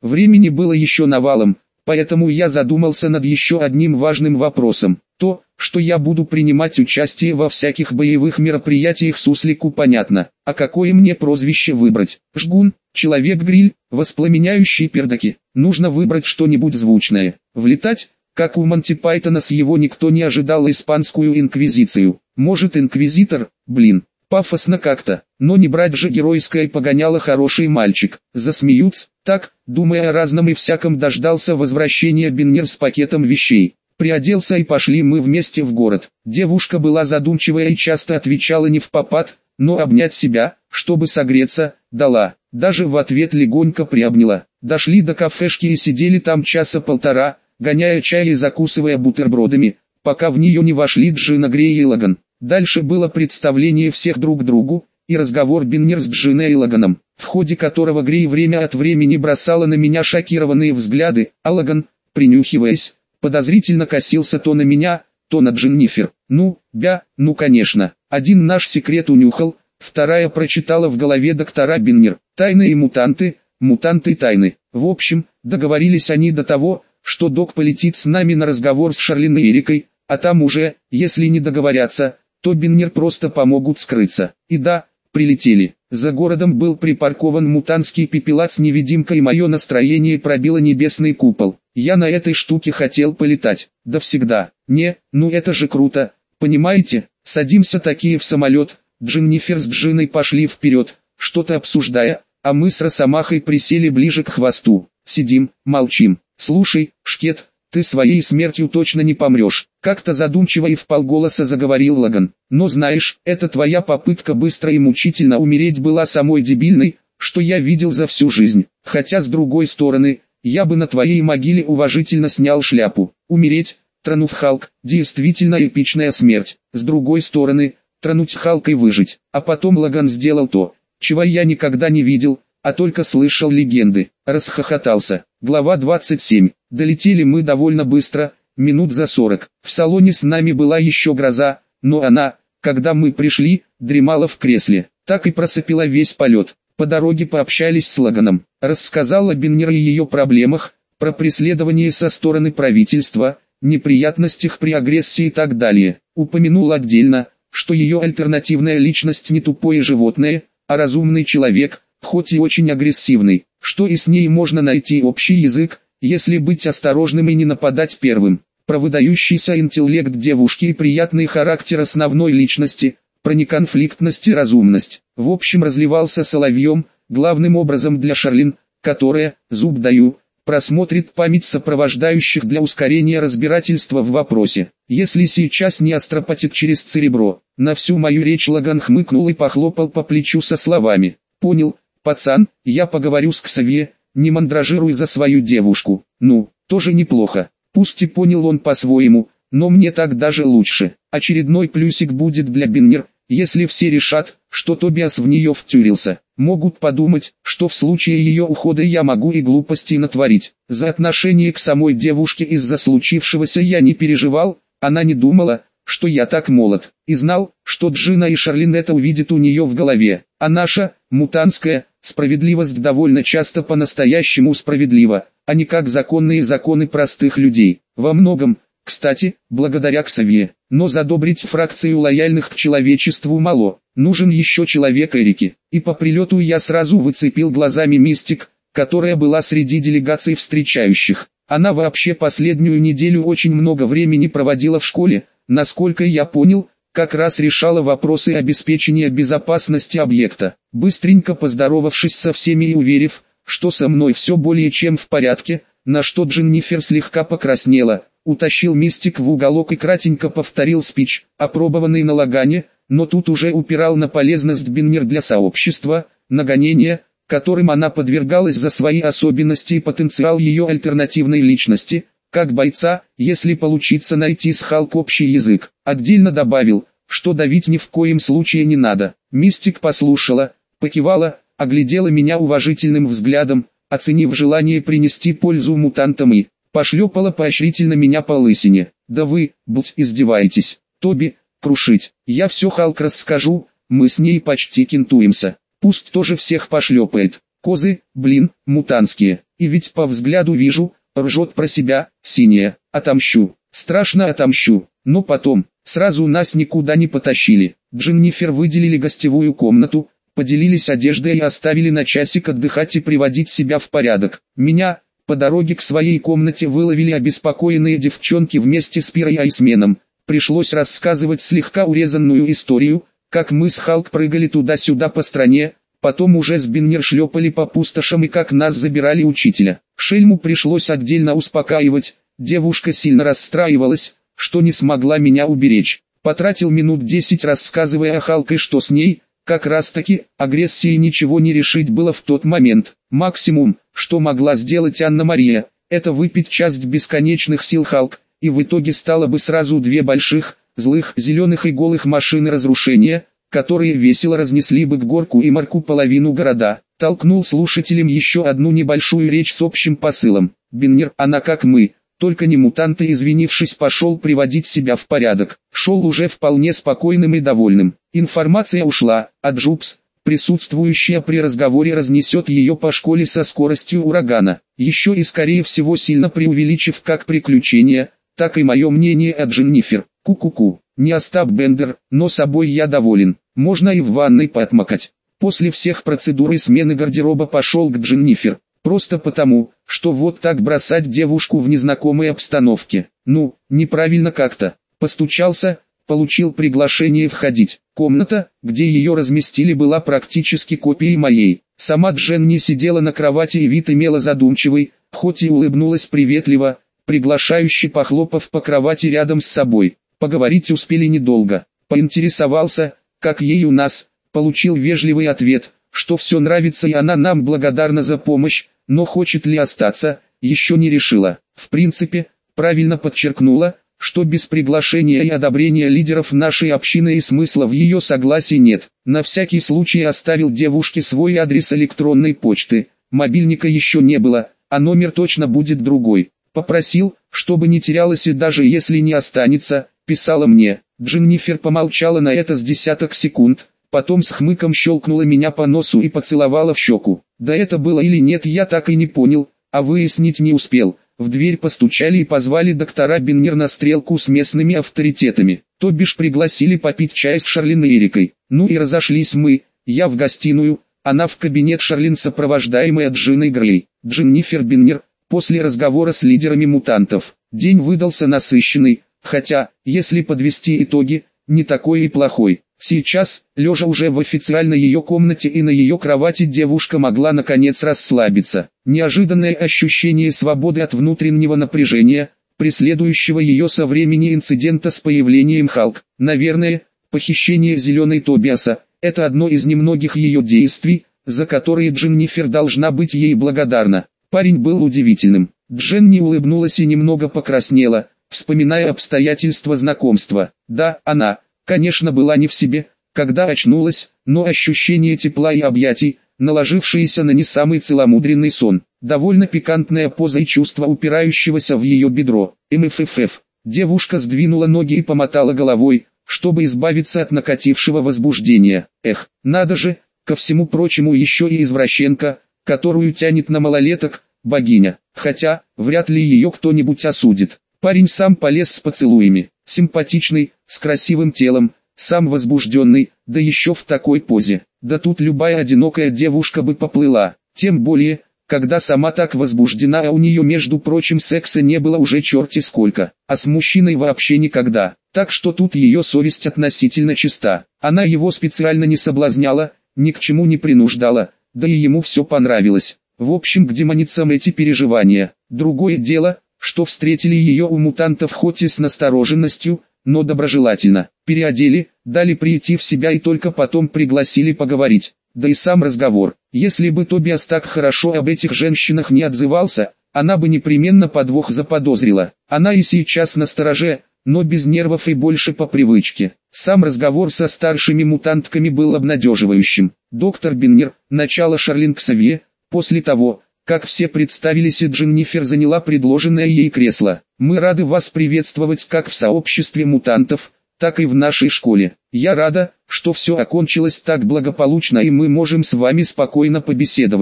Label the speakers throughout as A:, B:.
A: Времени было еще навалом, поэтому я задумался над еще одним важным вопросом. То, что я буду принимать участие во всяких боевых мероприятиях суслику понятно, а какое мне прозвище выбрать? Жгун, Человек-гриль, Воспламеняющий пердаки. Нужно выбрать что-нибудь звучное. Влетать, как у Монти Пайтона с его никто не ожидал испанскую инквизицию. Может инквизитор, блин, пафосно как-то, но не брать же геройское погоняло хороший мальчик. Засмеются, так, думая о разном и всяком, дождался возвращения Беннер с пакетом вещей. Приоделся и пошли мы вместе в город. Девушка была задумчивая и часто отвечала не впопад, но обнять себя, чтобы согреться, дала. Даже в ответ легонько приобняла. Дошли до кафешки и сидели там часа полтора, гоняя чай и закусывая бутербродами, пока в нее не вошли Джина Грей и Логан. Дальше было представление всех друг другу, и разговор Беннер с Джиной и Логаном, в ходе которого Грей время от времени бросала на меня шокированные взгляды, а Логан, принюхиваясь, подозрительно косился то на меня, то на Дженнифер. Ну конечно, один наш секрет унюхал, вторая прочитала в голове доктора Беннер. Тайны и мутанты, мутанты и тайны. В общем, договорились они до того, что док полетит с нами на разговор с Шарлин и Эрикой, а там уже, если не договорятся, то Беннер просто помогут скрыться. И да, прилетели. За городом был припаркован мутантский пепелац-невидимка, и мое настроение пробило небесный купол. Я на этой штуке хотел полетать. Да всегда. Ну это же круто. Понимаете, садимся такие в самолет. Дженнифер с Джиной пошли вперед, что-то обсуждая, а мы с Росомахой присели ближе к хвосту. Сидим, молчим. Слушай, Шкет, ты своей смертью точно не помрешь. Как-то задумчиво и вполголоса заговорил Логан. Но знаешь, эта твоя попытка быстро и мучительно умереть была самой дебильной, что я видел за всю жизнь. Хотя с другой стороны, я бы на твоей могиле уважительно снял шляпу. Умереть, тронув Халк, действительно эпичная смерть. С другой стороны, тронуть Халка и выжить. А потом Логан сделал то, чего я никогда не видел, а только слышал легенды. Расхохотался. Глава 27. Долетели мы довольно быстро, минут за 40. В салоне с нами была еще гроза, но она, когда мы пришли, дремала в кресле. Так и просопила весь полет. По дороге пообщались с Логаном. Рассказала Беннер о ее проблемах, про преследование со стороны правительства, неприятностях при агрессии и так далее. Упомянул отдельно, что ее альтернативная личность не тупое животное, а разумный человек, хоть и очень агрессивный, что и с ней можно найти общий язык, если быть осторожным и не нападать первым. Про выдающийся интеллект девушки и приятный характер основной личности, про неконфликтность и разумность. В общем, разливался соловьем, главным образом для Шарлин, которая, зуб даю, просмотрит память сопровождающих для ускорения разбирательства в вопросе. Если сейчас не астропатит через церебро. На всю мою речь Логан хмыкнул и похлопал по плечу со словами: «Понял, пацан, я поговорю с Ксавье, не мандражируй за свою девушку». Ну, тоже неплохо. Пусть и понял он по-своему, но мне так даже лучше. Очередной плюсик будет для Беннер, если все решат, что Тобиас в нее втюрился. Могут подумать, что в случае ее ухода я могу и глупостей натворить. За отношение к самой девушке из-за случившегося я не переживал, она не думала, что я так молод, и знал, что Джина и Шарлин это увидят у нее в голове. А наша, мутантская, справедливость довольно часто по-настоящему справедлива, а не как законные законы простых людей. Во многом, кстати, благодаря Ксавье. Но задобрить фракцию лояльных к человечеству мало. Нужен еще человек Эрики. И по прилету я сразу выцепил глазами Мистик, которая была среди делегаций встречающих. Она вообще последнюю неделю очень много времени проводила в школе, насколько я понял, как раз решала вопросы обеспечения безопасности объекта. Быстренько поздоровавшись со всеми и уверив, что со мной все более чем в порядке, на что Дженнифер слегка покраснела, утащил Мистик в уголок и кратенько повторил спич, опробованный на Логане, но тут уже упирал на полезность Беннер для сообщества, на гонения, которым она подвергалась за свои особенности и потенциал ее альтернативной личности, как бойца, если получится найти с Халк общий язык. Отдельно добавил, что давить ни в коем случае не надо. Мистик послушала, покивала, оглядела меня уважительным взглядом, оценив желание принести пользу мутантам, и пошлепала поощрительно меня по лысине. «Да вы, будь, издеваетесь, Тоби, крушить. Я все Халк расскажу, мы с ней почти кентуемся. Пусть тоже всех пошлепает. Козы, блин, мутантские. И ведь по взгляду вижу, ржет про себя, синяя. Отомщу. Страшно отомщу. Но потом, сразу нас никуда не потащили. Дженнифер выделили гостевую комнату, поделились одеждой и оставили на часик отдыхать и приводить себя в порядок. Меня, по дороге к своей комнате выловили обеспокоенные девчонки вместе с Пирой и Айсменом. Пришлось рассказывать слегка урезанную историю, как мы с Халк прыгали туда-сюда по стране, потом уже с Биннер шлепали по пустошам и как нас забирали учителя. Шельму пришлось отдельно успокаивать, девушка сильно расстраивалась, что не смогла меня уберечь. Потратил минут 10 рассказывая о Халк и что с ней, как раз таки, агрессии ничего не решить было в тот момент. Максимум, что могла сделать Анна-Мария, это выпить часть бесконечных сил Халк, и в итоге стало бы сразу две больших, злых, зеленых и голых машины разрушения, которые весело разнесли бы к Горку и Марку половину города. Толкнул слушателям еще одну небольшую речь с общим посылом. Биннер, она как мы, только не мутанты, извинившись, пошел приводить себя в порядок. Шел уже вполне спокойным и довольным. Информация ушла, а Джупс, присутствующая при разговоре, разнесет ее по школе со скоростью урагана. Еще и скорее всего сильно преувеличив как приключения, так и мое мнение о Дженнифер. Ку-ку-ку, не Остап Бендер, но собой я доволен. Можно и в ванной поотмокать. После всех процедур и смены гардероба пошел к Дженнифер. Просто потому, что вот так бросать девушку в незнакомой обстановке. Ну, неправильно как-то. Постучался, получил приглашение входить. Комната, где ее разместили, была практически копией моей. Сама Дженни сидела на кровати и вид имела задумчивый, хоть и улыбнулась приветливо, приглашающе похлопав по кровати рядом с собой. Поговорить успели недолго. Поинтересовался, как ей у нас, получил вежливый ответ, что все нравится и она нам благодарна за помощь, но хочет ли остаться, еще не решила. В принципе, правильно подчеркнула, что без приглашения и одобрения лидеров нашей общины и смысла в ее согласии нет. На всякий случай оставил девушке свой адрес электронной почты. Мобильника еще не было, а номер точно будет другой. Попросил, чтобы не терялась и даже если не останется, писала мне. Дженнифер помолчала на это с десяток секунд, потом с хмыком щелкнула меня по носу и поцеловала в щеку. Да это было или нет, я так и не понял, а выяснить не успел. В дверь постучали и позвали доктора Биннер на стрелку с местными авторитетами. То бишь пригласили попить чай с Шарлин и Эрикой. Ну и разошлись мы, я в гостиную, она в кабинет Шарлин, сопровождаемая Джиной Грей. Дженнифер Биннер, после разговора с лидерами мутантов. День выдался насыщенный, хотя, если подвести итоги, не такой и плохой. Сейчас, лежа уже в официальной ее комнате и на ее кровати, девушка могла наконец расслабиться. Неожиданное ощущение свободы от внутреннего напряжения, преследующего ее со времени инцидента с появлением Халк. Наверное, похищение Зеленой Тобиаса – это одно из немногих ее действий, за которые Дженнифер должна быть ей благодарна. Парень был удивительным. Дженни улыбнулась и немного покраснела, вспоминая обстоятельства знакомства. Да, она, конечно, была не в себе, когда очнулась, но ощущение тепла и объятий, наложившееся на не самый целомудренный сон, довольно пикантная поза и чувство упирающегося в ее бедро. МФФ. Девушка сдвинула ноги и помотала головой, чтобы избавиться от накатившего возбуждения. Эх, надо же, ко всему прочему еще и извращенка, которую тянет на малолеток, богиня. Хотя, вряд ли ее кто-нибудь осудит. Парень сам полез с поцелуями. Симпатичный, с красивым телом, сам возбужденный, да еще в такой позе. Да тут любая одинокая девушка бы поплыла. Тем более, когда сама так возбуждена, а у нее, между прочим, секса не было уже черти сколько. А с мужчиной вообще никогда. Так что тут ее совесть относительно чиста. Она его специально не соблазняла, ни к чему не принуждала, да и ему все понравилось. В общем, к демоницам эти переживания. Другое дело, что встретили ее у мутантов хоть и с настороженностью, но доброжелательно. Переодели, дали прийти в себя и только потом пригласили поговорить. Да и сам разговор. Если бы Тобиас так хорошо об этих женщинах не отзывался, она бы непременно подвох заподозрила. Она и сейчас настороже, но без нервов и больше по привычке. Сам разговор со старшими мутантками был обнадеживающим. Доктор Биннер, начало Шарлин Ксавье, после того, как все представились и Дженнифер заняла предложенное ей кресло. Мы рады вас приветствовать как в сообществе мутантов, так и в нашей школе. Я рада, что все окончилось так благополучно и мы можем с вами спокойно побеседовать.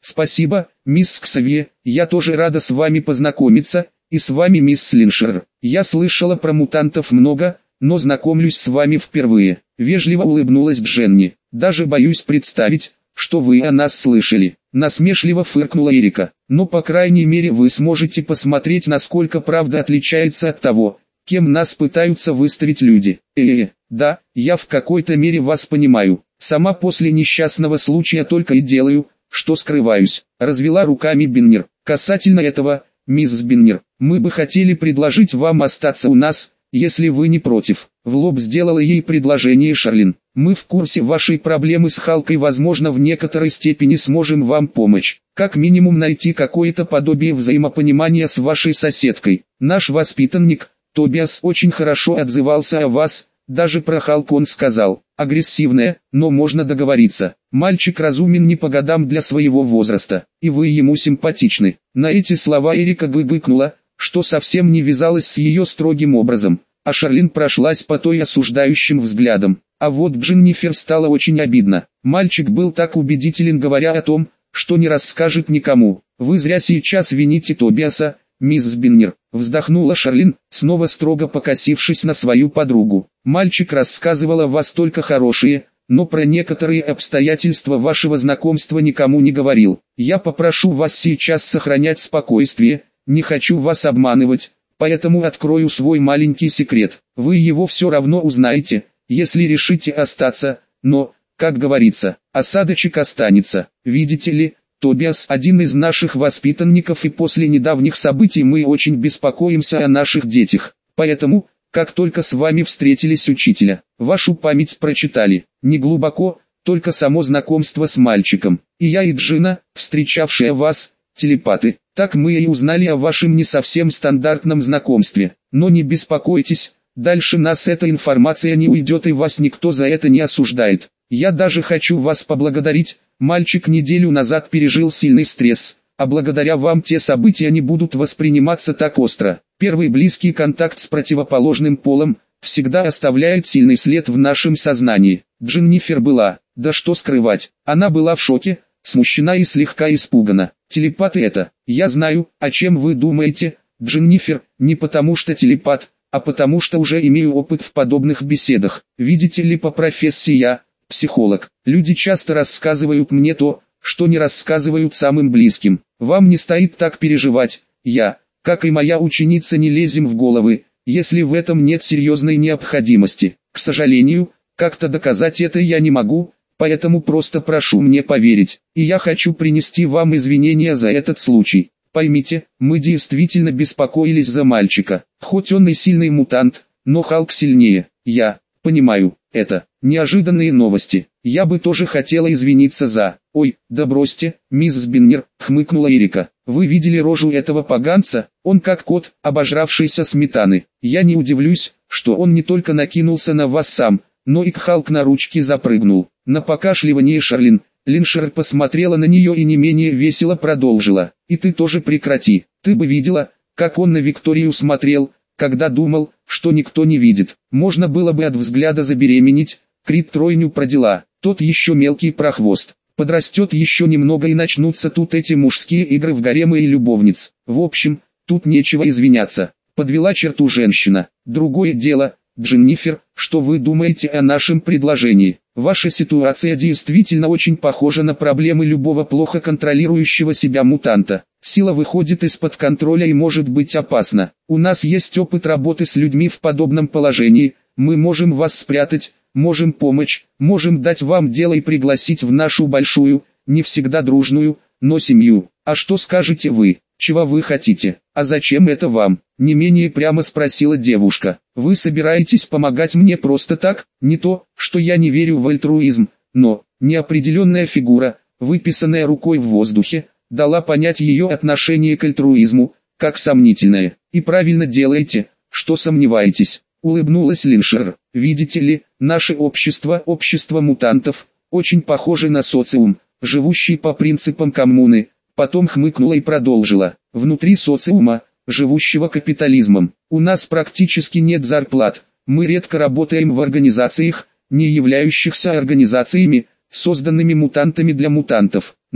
A: Спасибо, мисс Ксавье, я тоже рада с вами познакомиться, и с вами, мисс Линшер. Я слышала про мутантов много, но знакомлюсь с вами впервые. Вежливо улыбнулась Дженни. Даже боюсь представить, что вы о нас слышали. Насмешливо фыркнула Эрика. Но по крайней мере вы сможете посмотреть, насколько правда отличается от того, кем нас пытаются выставить люди. Да, я в какой-то мере вас понимаю. Сама после несчастного случая только и делаю, что скрываюсь. Развела руками Биннер. Касательно этого, мисс Биннер, мы бы хотели предложить вам остаться у нас, если вы не против. В лоб сделала ей предложение Шарлин. Мы в курсе вашей проблемы с Халкой, возможно в некоторой степени сможем вам помочь. Как минимум найти какое-то подобие взаимопонимания с вашей соседкой. Наш воспитанник, Тобиас, очень хорошо отзывался о вас, даже про Халку он сказал. Агрессивная, но можно договориться. Мальчик разумен не по годам для своего возраста, и вы ему симпатичны. На эти слова Эрика гыгыкнула, что совсем не вязалось с ее строгим образом, а Шарлин прошлась по той осуждающим взглядом. А вот Дженнифер стало очень обидно. Мальчик был так убедителен, говоря о том, что не расскажет никому. Вы зря сейчас вините Тобиаса, мисс Биннер, вздохнула Шарлин, снова строго покосившись на свою подругу. Мальчик рассказывал о вас только хорошие, но про некоторые обстоятельства вашего знакомства никому не говорил. Я попрошу вас сейчас сохранять спокойствие, не хочу вас обманывать, поэтому открою свой маленький секрет. Вы его все равно узнаете, если решите остаться, но, как говорится, осадочек останется. Видите ли, Тобиас один из наших воспитанников, и после недавних событий мы очень беспокоимся о наших детях. Поэтому, как только с вами встретились учителя, вашу память прочитали. Не глубоко, только само знакомство с мальчиком. И я, и Джина, встречавшая вас, телепаты. Так мы и узнали о вашем не совсем стандартном знакомстве. Но не беспокойтесь, дальше нас эта информация не уйдет и вас никто за это не осуждает. Я даже хочу вас поблагодарить. Мальчик неделю назад пережил сильный стресс, а благодаря вам те события не будут восприниматься так остро. Первый близкий контакт с противоположным полом всегда оставляет сильный след в нашем сознании. Дженнифер была, да что скрывать, она была в шоке, смущена и слегка испугана. Телепаты это, я знаю, о чем вы думаете, Дженнифер, не потому что телепат, а потому что уже имею опыт в подобных беседах. Видите ли, по профессии я психолог. Люди часто рассказывают мне то, что не рассказывают самым близким. Вам не стоит так переживать. Я, как и моя ученица, не лезем в головы, если в этом нет серьезной необходимости. К сожалению, как-то доказать это я не могу, поэтому просто прошу мне поверить. И я хочу принести вам извинения за этот случай. Поймите, мы действительно беспокоились за мальчика. Хоть он и сильный мутант, но Халк сильнее. Я понимаю, это неожиданные новости. Я бы тоже хотела извиниться за... Ой, да бросьте, мисс Биннер, хмыкнула Эрика. Вы видели рожу этого поганца? Он как кот, обожравшийся сметаны. Я не удивлюсь, что он не только накинулся на вас сам, но и к Халк на ручки запрыгнул. На покашливание Шарлин, Линшер посмотрела на нее и не менее весело продолжила. И ты тоже прекрати. Ты бы видела, как он на Викторию смотрел, когда думал, что никто не видит. Можно было бы от взгляда забеременеть. Крит тройню про дела. Тот еще мелкий прохвост. Подрастет еще немного и начнутся тут эти мужские игры в гаремы и любовниц. В общем, тут нечего извиняться. Подвела черту женщина. Другое дело, Дженнифер, что вы думаете о нашем предложении? Ваша ситуация действительно очень похожа на проблемы любого плохо контролирующего себя мутанта. Сила выходит из-под контроля и может быть опасна. У нас есть опыт работы с людьми в подобном положении. Мы можем вас спрятать, можем помочь, можем дать вам дело и пригласить в нашу большую, не всегда дружную, но семью. А что скажете вы? Чего вы хотите? А зачем это вам? Не менее прямо спросила девушка. Вы собираетесь помогать мне просто так? Не то, что я не верю в альтруизм, но неопределенная фигура, выписанная рукой в воздухе, дала понять ее отношение к альтруизму, как сомнительное. И правильно делаете, что сомневаетесь. Улыбнулась Линшер. Видите ли, наше общество, общество мутантов, очень похоже на социум, живущий по принципам коммуны. Потом хмыкнула и продолжила. Внутри социума, живущего капитализмом, у нас практически нет зарплат. Мы редко работаем в организациях, не являющихся организациями, созданными мутантами для мутантов. Но,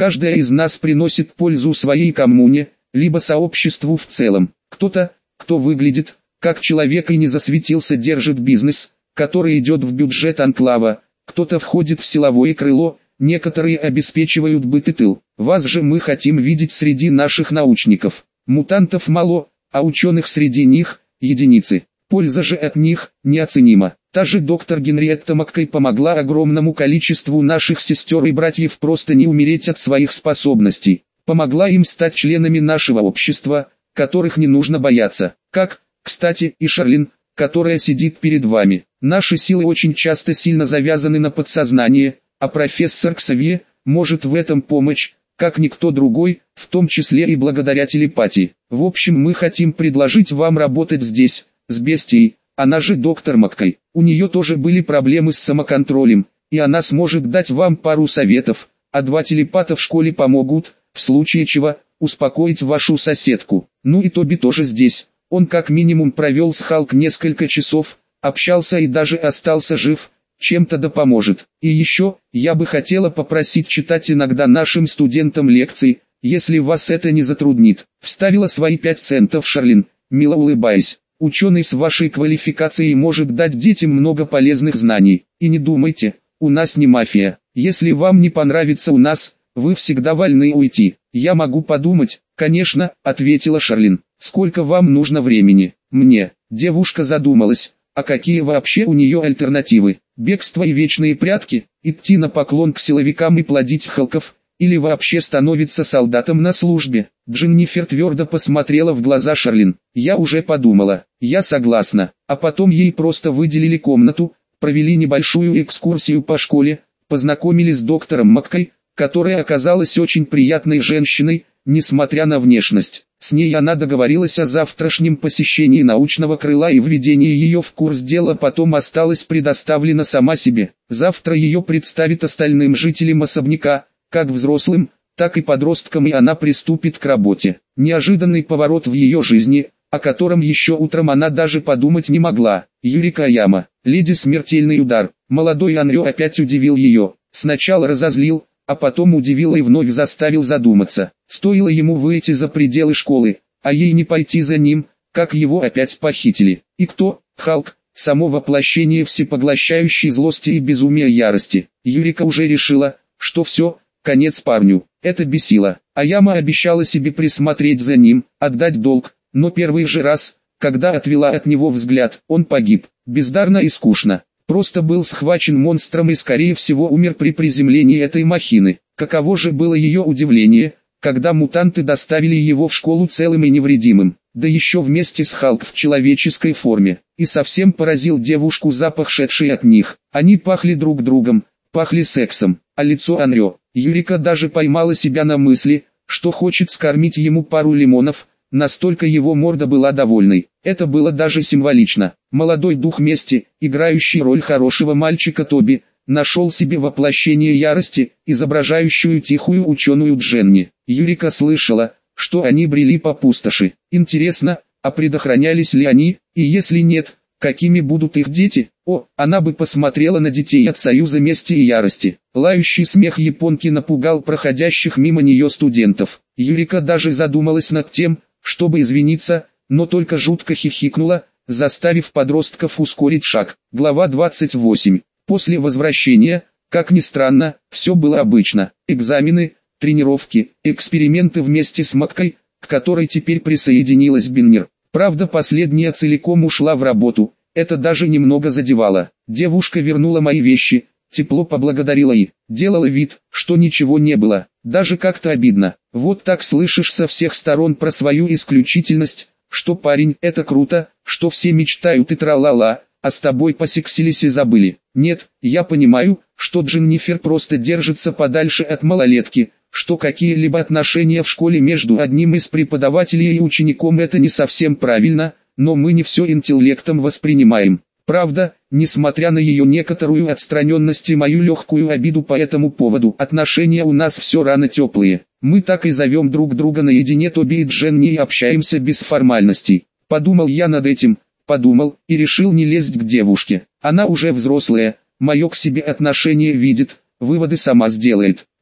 A: Каждая из нас приносит пользу своей коммуне, либо сообществу в целом. Кто-то, кто выглядит как человек и не засветился, держит бизнес, который идет в бюджет анклава, кто-то входит в силовое крыло, некоторые обеспечивают быт и тыл. Вас же мы хотим видеть среди наших научников. Мутантов мало, а ученых среди них – единицы. Польза же от них неоценима. Та же доктор Генриетта Маккей помогла огромному количеству наших сестер и братьев просто не умереть от своих способностей. Помогла им стать членами нашего общества, которых не нужно бояться. Как, кстати, и Шарлин, которая сидит перед вами. Наши силы очень часто сильно завязаны на подсознание, а профессор Ксавье может в этом помочь, как никто другой, в том числе и благодаря телепатии. В общем, мы хотим предложить вам работать здесь, с бестией, она же доктор Маккей. У нее тоже были проблемы с самоконтролем, и она сможет дать вам пару советов, а 2 телепата в школе помогут, в случае чего, успокоить вашу соседку. Ну и Тоби тоже здесь. Он как минимум провел с Халк несколько часов, общался и даже остался жив, чем-то да поможет. И еще, я бы хотела попросить читать иногда нашим студентам лекции, если вас это не затруднит. Вставила свои 5 центов Шарлин, мило улыбаясь. Ученый с вашей квалификацией может дать детям много полезных знаний. И не думайте, у нас не мафия. Если вам не понравится у нас, вы всегда вольны уйти. Я могу подумать, конечно, ответила Шарлин. Сколько вам нужно времени? Мне. Девушка задумалась, а какие вообще у нее альтернативы? Бегство и вечные прятки, идти на поклон к силовикам и плодить Халков, или вообще становиться солдатом на службе? Дженнифер твердо посмотрела в глаза Шарлин. Я уже подумала, я согласна. А потом ей просто выделили комнату, провели небольшую экскурсию по школе, познакомились с доктором Маккей, которая оказалась очень приятной женщиной, несмотря на внешность. С ней она договорилась о завтрашнем посещении научного крыла и введении ее в курс дела, потом осталась предоставлена сама себе. Завтра ее представит остальным жителям особняка, как взрослым, так и подросткам, и она приступит к работе. Неожиданный поворот в ее жизни, о котором еще утром она даже подумать не могла. Юрика Аяма, леди смертельный удар. Молодой Анрё опять удивил ее. Сначала разозлил, а потом удивил и вновь заставил задуматься. Стоило ему выйти за пределы школы, а ей не пойти за ним, как его опять похитили. И кто? Халк, само воплощение всепоглощающей злости и безумия ярости. Юрика уже решила, что все, конец парню. Это бесило. Аяма обещала себе присмотреть за ним, отдать долг, но первый же раз, когда отвела от него взгляд, он погиб. Бездарно и скучно. Просто был схвачен монстром и скорее всего умер при приземлении этой махины. Каково же было ее удивление, когда мутанты доставили его в школу целым и невредимым, да еще вместе с Халк в человеческой форме. И совсем поразил девушку запах, шедший от них. Они пахли друг другом, пахли сексом, а лицо Анрё. Юрика даже поймала себя на мысли, что хочет скормить ему пару лимонов, настолько его морда была довольной. Это было даже символично. Молодой дух мести, играющий роль хорошего мальчика Тоби, нашел себе воплощение ярости, изображающую тихую ученую Дженни. Юрика слышала, что они брели по пустоши. Интересно, а предохранялись ли они, и если нет, какими будут их дети? О, она бы посмотрела на детей от союза мести и ярости. Лающий смех японки напугал проходящих мимо нее студентов. Юрика даже задумалась над тем, чтобы извиниться, но только жутко хихикнула, заставив подростков ускорить шаг. Глава 28. После возвращения, как ни странно, все было обычно. Экзамены, тренировки, эксперименты вместе с Маккей, к которой теперь присоединилась Биннер. Правда, последняя целиком ушла в работу, это даже немного задевало. Девушка вернула мои вещи, тепло поблагодарила и делала вид, что ничего не было. Даже как-то обидно. Вот так слышишь со всех сторон про свою исключительность, что парень, это круто, что все мечтают и тра-ла-ла, а с тобой посексились и забыли. Нет, я понимаю, что Дженнифер просто держится подальше от малолетки, что какие-либо отношения в школе между одним из преподавателей и учеником это не совсем правильно, но мы не все интеллектом воспринимаем. Правда, несмотря на ее некоторую отстраненность и мою легкую обиду по этому поводу, отношения у нас все равно теплые. Мы так и зовем друг друга наедине Тоби и Дженни и общаемся без формальностей. Подумал я над этим, подумал и решил не лезть к девушке. Она уже взрослая, мое к себе отношение видит, выводы сама сделает.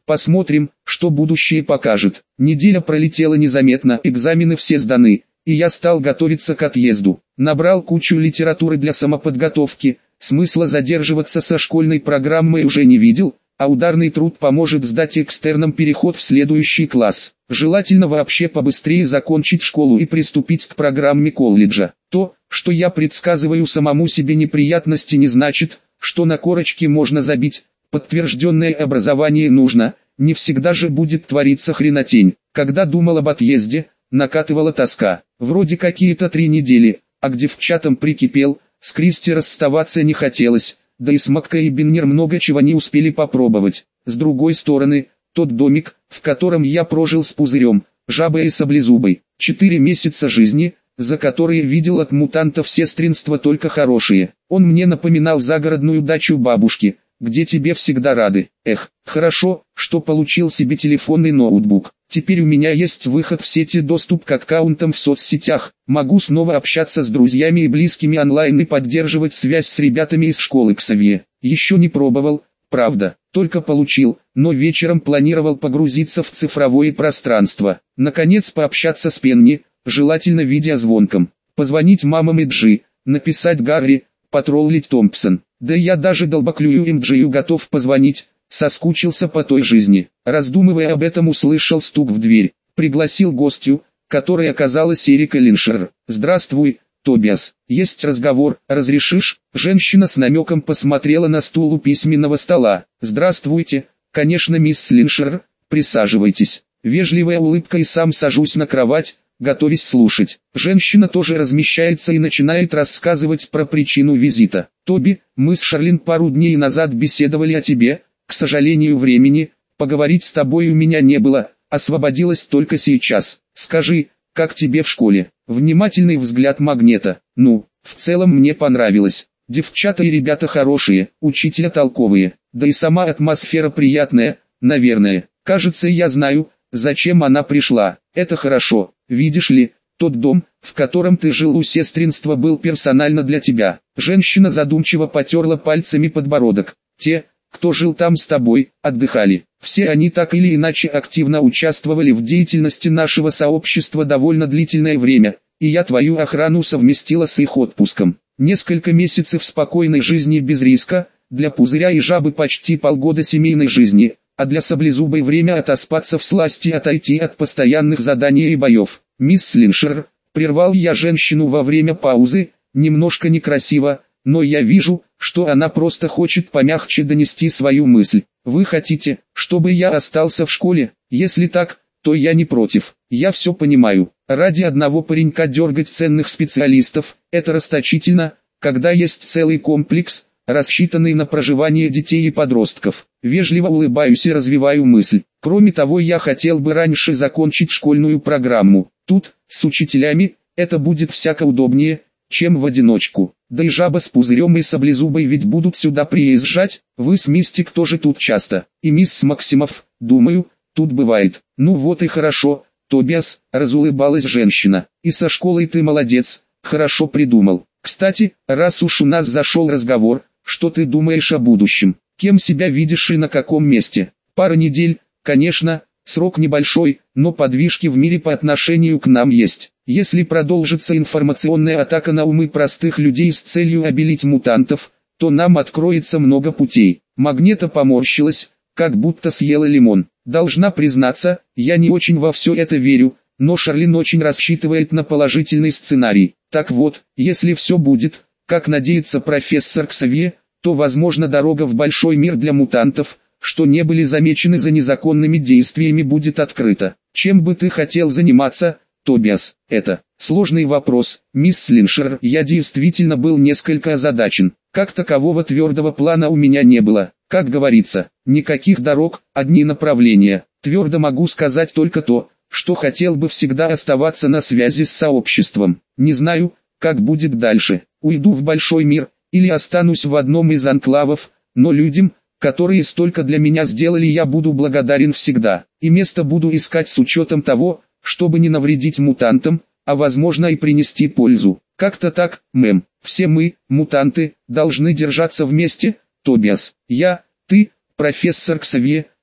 A: Посмотрим, что будущее покажет. Неделя пролетела незаметно, экзамены все сданы, и я стал готовиться к отъезду. Набрал кучу литературы для самоподготовки, смысла задерживаться со школьной программой уже не видел, а ударный труд поможет сдать экстерном переход в следующий класс. Желательно вообще побыстрее закончить школу и приступить к программе колледжа. То, что я предсказываю самому себе неприятности, не значит, что на корочке можно забить. Подтвержденное образование нужно, не всегда же будет твориться хренотень. Когда думал об отъезде, накатывала тоска. Вроде какие-то 3 недели, а к девчатам прикипел, с Кристи расставаться не хотелось, да и с Маккой и Биннер много чего не успели попробовать. С другой стороны, тот домик, в котором я прожил с Пузырем, Жабой и Саблезубой, 4 месяца жизни, за которые видел от мутантов сестринства только хорошие. Он мне напоминал загородную дачу бабушки, где тебе всегда рады. Эх, хорошо, что получил себе телефонный ноутбук. Теперь у меня есть выход в сети, доступ к аккаунтам в соцсетях. Могу снова общаться с друзьями и близкими онлайн и поддерживать связь с ребятами из школы Ксавье. Еще не пробовал, правда, только получил, но вечером планировал погрузиться в цифровое пространство. Наконец пообщаться с Пенни, желательно видеозвонком. Позвонить мамам и Джи, написать Гарри, потроллить Томпсон. Да я даже долбоклюю МДЖию готов позвонить, соскучился по той жизни. Раздумывая об этом, услышал стук в дверь. Пригласил гостью, которой оказалась Эрика Линшер. «Здравствуй, Тобиас, есть разговор, разрешишь?» Женщина с намеком посмотрела на стул у письменного стола. «Здравствуйте, конечно, мисс Линшер, присаживайтесь». Вежливая улыбка и сам сажусь на кровать, готовясь слушать. Женщина тоже размещается и начинает рассказывать про причину визита. «Тоби, мы с Шарлин пару дней назад беседовали о тебе, к сожалению времени, поговорить с тобой у меня не было, освободилась только сейчас. Скажи, как тебе в школе?» Внимательный взгляд Магнета. «Ну, в целом мне понравилось. Девчата и ребята хорошие, учителя толковые, да и сама атмосфера приятная, наверное. Кажется, я знаю, зачем она пришла. Это хорошо. Видишь ли, тот дом, в котором ты жил у сестринства, был персонально для тебя». Женщина задумчиво потерла пальцами подбородок. «Те, кто жил там с тобой, отдыхали. Все они так или иначе активно участвовали в деятельности нашего сообщества довольно длительное время, и я твою охрану совместила с их отпуском. Несколько месяцев спокойной жизни без риска, для Пузыря и Жабы почти полгода семейной жизни, а для Саблезубой время отоспаться всласть и отойти от постоянных заданий и боев. Мисс Линшер, прервал я женщину во время паузы, немножко некрасиво, но я вижу, что она просто хочет помягче донести свою мысль. Вы хотите, чтобы я остался в школе? Если так, то я не против. Я все понимаю. Ради одного паренька дергать ценных специалистов – это расточительно, когда есть целый комплекс, рассчитанный на проживание детей и подростков. Вежливо улыбаюсь и развиваю мысль. Кроме того, я хотел бы раньше закончить школьную программу. Тут, с учителями, это будет всяко удобнее, чем в одиночку. Да и Жаба с Пузырем и Саблезубой ведь будут сюда приезжать. Вы с Мистик тоже тут часто. И мисс Максимов, думаю, тут бывает. Ну вот и хорошо, Тобиас, разулыбалась женщина. И со школой ты молодец, хорошо придумал. Кстати, раз уж у нас зашел разговор, что ты думаешь о будущем? Кем себя видишь и на каком месте? Пара недель, конечно, срок небольшой, но подвижки в мире по отношению к нам есть. Если продолжится информационная атака на умы простых людей с целью обелить мутантов, то нам откроется много путей. Магнета поморщилась, как будто съела лимон. Должна признаться, я не очень во все это верю, но Шарлин очень рассчитывает на положительный сценарий. Так вот, если все будет, как надеется профессор Ксавье, то возможно дорога в большой мир для мутантов, что не были замечены за незаконными действиями, будет открыта. Чем бы ты хотел заниматься, Тобиас? Это сложный вопрос, мисс Линшер. Я действительно был несколько озадачен. Как такового твердого плана у меня не было. Как говорится, никаких дорог, одни направления. Твердо могу сказать только то, что хотел бы всегда оставаться на связи с сообществом. Не знаю, как будет дальше. Уйду в большой мир, или останусь в одном из анклавов, но людям, которые столько для меня сделали, я буду благодарен всегда. И место буду искать с учетом того, чтобы не навредить мутантам, а возможно и принести пользу. Как-то так, мэм. Все мы, мутанты, должны держаться вместе, Тобиас. Я, ты, профессор Ксавье,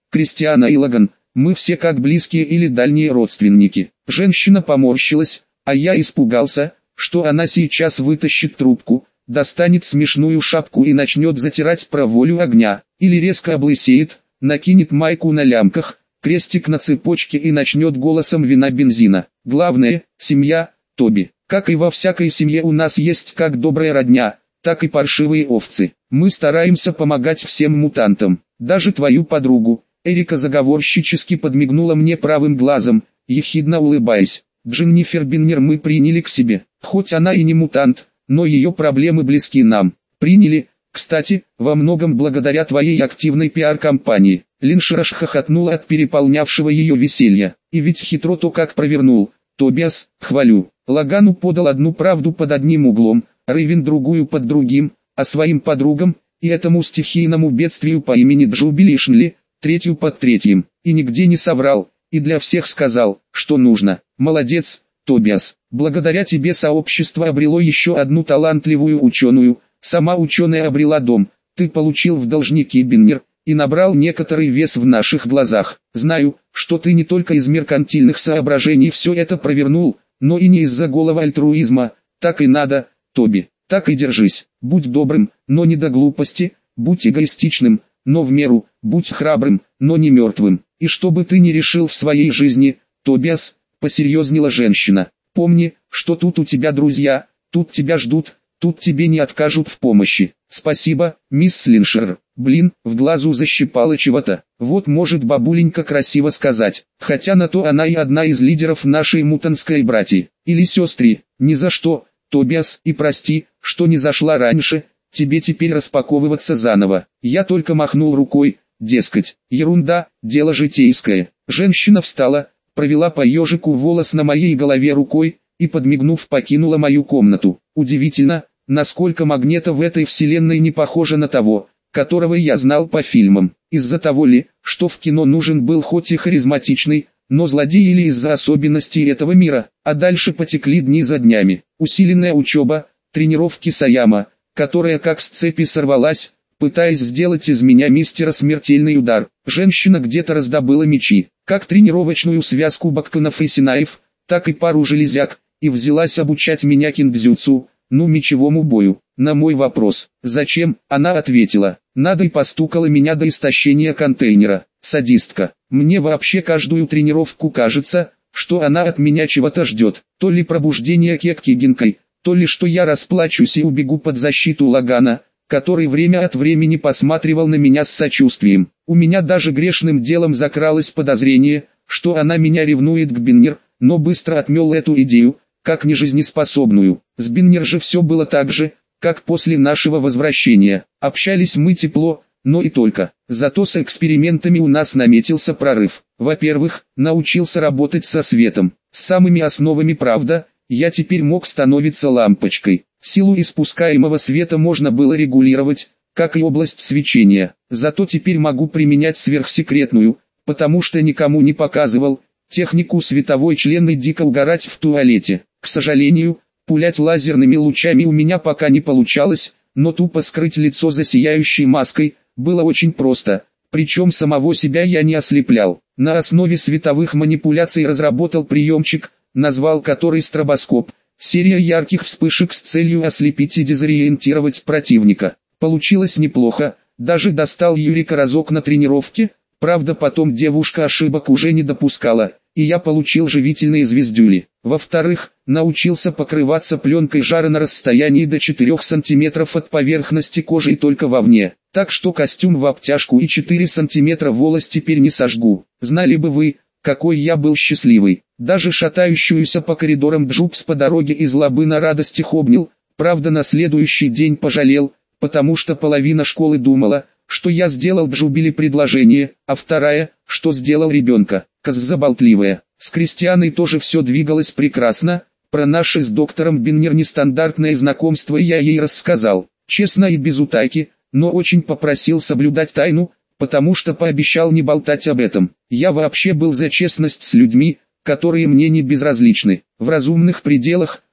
A: Кристиана и Лаган, мы все как близкие или дальние родственники. Женщина поморщилась, а я испугался, что она сейчас вытащит трубку, достанет смешную шапку и начнет затирать про волю огня, или резко облысеет, накинет майку на лямках, крестик на цепочке и начнет голосом вина бензина. Главное, семья, Тоби. Как и во всякой семье у нас есть как добрая родня, так и паршивые овцы. Мы стараемся помогать всем мутантам, даже твою подругу. Эрика заговорщически подмигнула мне правым глазом, ехидно улыбаясь. Дженнифер Биннер мы приняли к себе, хоть она и не мутант, но ее проблемы близки нам. Приняли, кстати, во многом благодаря твоей активной пиар-компании. Линшер аж хохотнула от переполнявшего ее веселья. И ведь хитро то как провернул. Тобиас, хвалю. Лагану подал одну правду под одним углом, Рейвен другую под другим, а своим подругам, и этому стихийному бедствию по имени Джубили Шнли, третью под третьим. И нигде не соврал, и для всех сказал, что нужно. Молодец, Тобиас. Благодаря тебе сообщество обрело еще одну талантливую ученую, сама ученая обрела дом, ты получил в должники Биннер, и набрал некоторый вес в наших глазах. Знаю, что ты не только из меркантильных соображений все это провернул, но и не из-за голого альтруизма. Так и надо, Тоби, так и держись. Будь добрым, но не до глупости, будь эгоистичным, но в меру, будь храбрым, но не мертвым. И что бы ты ни решил в своей жизни, Тобиас, посерьезнела женщина, помни, что тут у тебя друзья, тут тебя ждут, тут тебе не откажут в помощи. Спасибо, мисс Линшер. Блин, в глазу защипало чего-то. Вот может бабуленька красиво сказать, хотя на то она и одна из лидеров нашей мутантской братьи, или сестры. Ни за что, Тобиас, и прости, что не зашла раньше, тебе теперь распаковываться заново. Я только махнул рукой, дескать, ерунда, дело житейское. Женщина встала, провела по ежику волос на моей голове рукой, и подмигнув покинула мою комнату. Удивительно, насколько Магнето в этой вселенной не похоже на того, которого я знал по фильмам. Из-за того ли, что в кино нужен был хоть и харизматичный, но злодей, или из-за особенностей этого мира. А дальше потекли дни за днями. Усиленная учеба, тренировки Саяма, которая как с цепи сорвалась, пытаясь сделать из меня мистера смертельный удар. Женщина где-то раздобыла мечи, как тренировочную связку бакканов и синаев, так и пару железяк, и взялась обучать меня киндзюцу, мечевому бою. На мой вопрос, зачем, она ответила, надо, и постукала меня до истощения контейнера. Садистка. Мне вообще каждую тренировку кажется, что она от меня чего-то ждет, то ли пробуждение Кекки Гинкой, то ли что я расплачусь и убегу под защиту Лагана, который время от времени посматривал на меня с сочувствием. У меня даже грешным делом закралось подозрение, что она меня ревнует к Биннер, но быстро отмел эту идею, как нежизнеспособную. С Биннер же все было так же, как после нашего возвращения. Общались мы тепло, но и только. Зато с экспериментами у нас наметился прорыв. Во-первых, научился работать со светом. С самыми основами, правда, я теперь мог становиться лампочкой. Силу испускаемого света можно было регулировать, как и область свечения. Зато теперь могу применять сверхсекретную, потому что никому не показывал, технику световой член и дико угорать в туалете. К сожалению, пулять лазерными лучами у меня пока не получалось, но тупо скрыть лицо за сияющей маской было очень просто, причем самого себя я не ослеплял. На основе световых манипуляций разработал приемчик, назвал который стробоскоп, серия ярких вспышек с целью ослепить и дезориентировать противника. Получилось неплохо, даже достал Юрика разок на тренировке, правда потом девушка ошибок уже не допускала, и я получил живительные звездюли. Во-вторых, научился покрываться пленкой жара на расстоянии до 4 см от поверхности кожи и только вовне, так что костюм в обтяжку и 4 см волос теперь не сожгу. Знали бы вы, какой я был счастливый. Даже шатающуюся по коридорам Джупс по дороге из Лабы на радостях обнял, правда на следующий день пожалел, потому что половина школы думала, что я сделал Джубили предложение, а вторая, что сделал ребенка. Коза болтливая. С Кристианой тоже все двигалось прекрасно, про наше с доктором Биннер нестандартное знакомство я ей рассказал, честно и без утайки, но очень попросил соблюдать тайну, потому что пообещал не болтать об этом. Я вообще был за честность с людьми, которые мне не безразличны. В разумных пределах,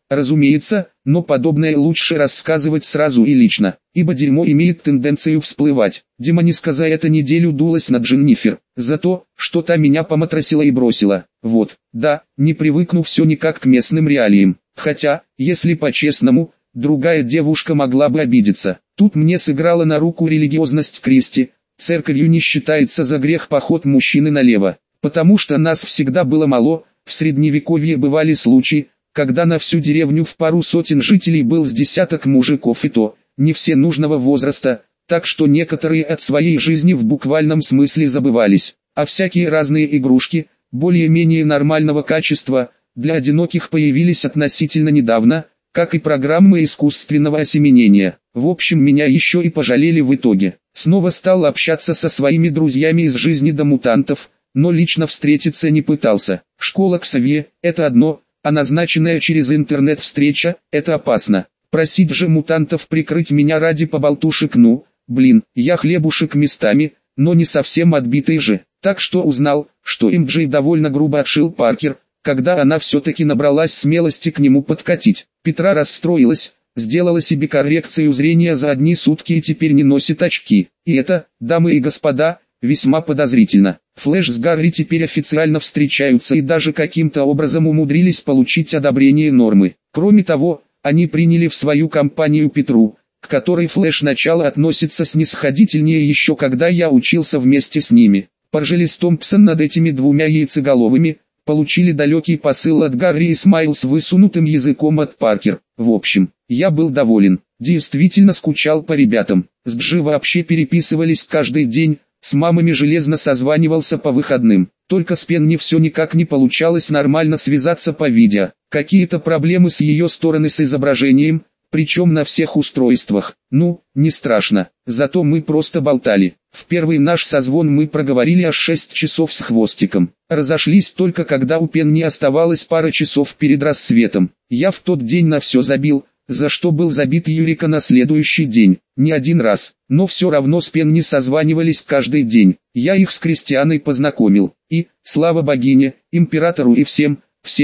A: разумеется, но подобное лучше рассказывать сразу и лично, ибо дерьмо имеет тенденцию всплывать. Демониска за эту неделю дулась на Дженнифер, за то, что та меня поматросила и бросила. Вот, да, не привыкну все никак к местным реалиям. Хотя, если по-честному, другая девушка могла бы обидеться. Тут мне сыграла на руку религиозность Кристи. Церковью не считается за грех поход мужчины налево, потому что нас всегда было мало. В средневековье бывали случаи, когда на всю деревню в пару сотен жителей был с десяток мужиков, и то, не все нужного возраста, так что некоторые от своей жизни в буквальном смысле забывались, а всякие разные игрушки, более-менее нормального качества, для одиноких появились относительно недавно, как и программы искусственного осеменения. В общем, меня еще и пожалели в итоге. Снова стал общаться со своими друзьями из жизни до мутантов, но лично встретиться не пытался. Школа Ксавье – это одно, а назначенная через интернет встреча – это опасно. Просить же мутантов прикрыть меня ради поболтушек, ну, блин, я хлебушек местами, но не совсем отбитый же. Так что узнал, что МJ довольно грубо отшил Паркер, когда она все-таки набралась смелости к нему подкатить. Петра расстроилась, сделала себе коррекцию зрения за одни сутки и теперь не носит очки. И это, дамы и господа, весьма подозрительно. Флэш с Гарри теперь официально встречаются и даже каким-то образом умудрились получить одобрение Нормы. Кроме того, они приняли в свою компанию Петру, к которой Флэш начало относится снисходительнее еще когда я учился вместе с ними. Поржали с Томпсон над этими двумя яйцеголовыми, получили далекий посыл от Гарри и Смайл с высунутым языком от Паркер. В общем, я был доволен, действительно скучал по ребятам. С Джи вообще переписывались каждый день, с мамами железно созванивался по выходным. Только с Пенни все никак не получалось нормально связаться по видео. Какие-то проблемы с ее стороны с изображением, причем на всех устройствах. Ну, не страшно, зато мы просто болтали. В первый наш созвон мы проговорили аж 6 часов с хвостиком. Разошлись только когда у Пенни оставалось пара часов перед рассветом. Я в тот день на все забил, за что был забит Юрика на следующий день. Не один раз, но все равно с Пенни созванивались каждый день. Я их с Кристианой познакомил. И, слава богине, императору и всем,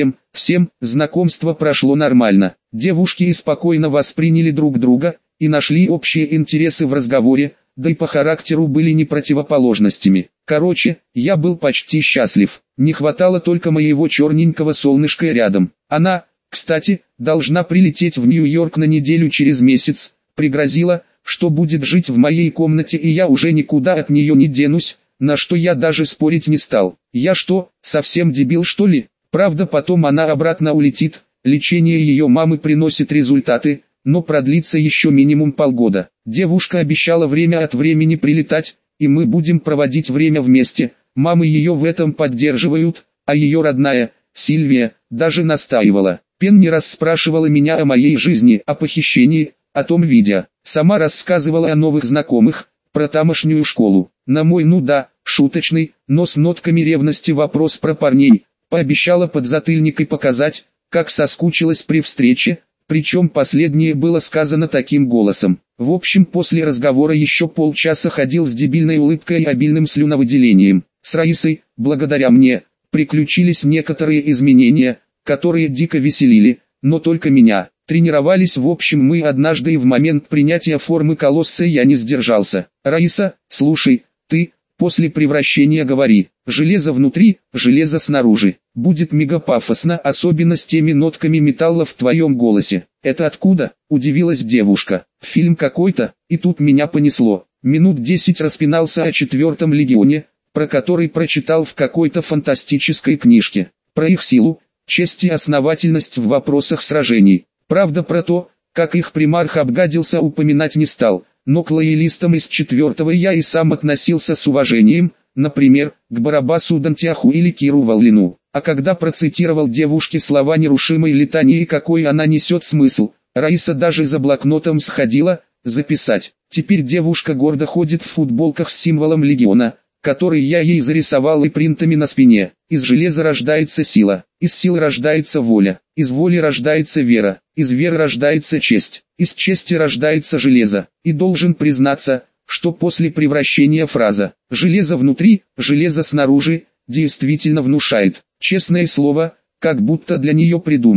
A: знакомство прошло нормально. Девушки и спокойно восприняли друг друга, и нашли общие интересы в разговоре, да и по характеру были не противоположностями. Короче, я был почти счастлив, не хватало только моего черненького солнышка рядом. Она, кстати, должна прилететь в Нью-Йорк на неделю через месяц, пригрозила, что будет жить в моей комнате и я уже никуда от нее не денусь, на что я даже спорить не стал. Я что, совсем дебил что ли? Правда потом она обратно улетит, лечение ее мамы приносит результаты, но продлится еще минимум полгода. Девушка обещала время от времени прилетать, и мы будем проводить время вместе. Мамы ее в этом поддерживают, а ее родная, Сильвия, даже настаивала. Пен не раз спрашивала меня о моей жизни, о похищении, о том видео. Сама рассказывала о новых знакомых, про тамошнюю школу. На мой шуточный, но с нотками ревности вопрос про парней, пообещала подзатыльникой показать, как соскучилась при встрече, причем последнее было сказано таким голосом. В общем, после разговора еще полчаса ходил с дебильной улыбкой и обильным слюновыделением. С Раисой, благодаря мне, приключились некоторые изменения, которые дико веселили, но только меня. Тренировались в общем мы однажды и в момент принятия формы колосса я не сдержался. Раиса, слушай, ты, после превращения говори, железо внутри, железо снаружи. Будет мега пафосно, особенно с теми нотками металла в твоем голосе. Это откуда? Удивилась девушка. Фильм какой-то, и тут меня понесло. Минут 10 распинался о 4-м легионе, про который прочитал в какой-то фантастической книжке. Про их силу, честь и основательность в вопросах сражений. Правда про то, как их примарх обгадился, упоминать не стал, но к лоялистам из 4-го я и сам относился с уважением, например, к Барабасу Дантяху или Киру Валлину. А когда процитировал девушке слова нерушимой летании и какой она несет смысл, Раиса даже за блокнотом сходила, записать. Теперь девушка гордо ходит в футболках с символом легиона, который я ей зарисовал и принтами на спине. Из железа рождается сила, из силы рождается воля, из воли рождается вера, из веры рождается честь, из чести рождается железо. И должен признаться, что после превращения фраза «железо внутри, железо снаружи» действительно внушает. Честное слово, как будто для нее придумано.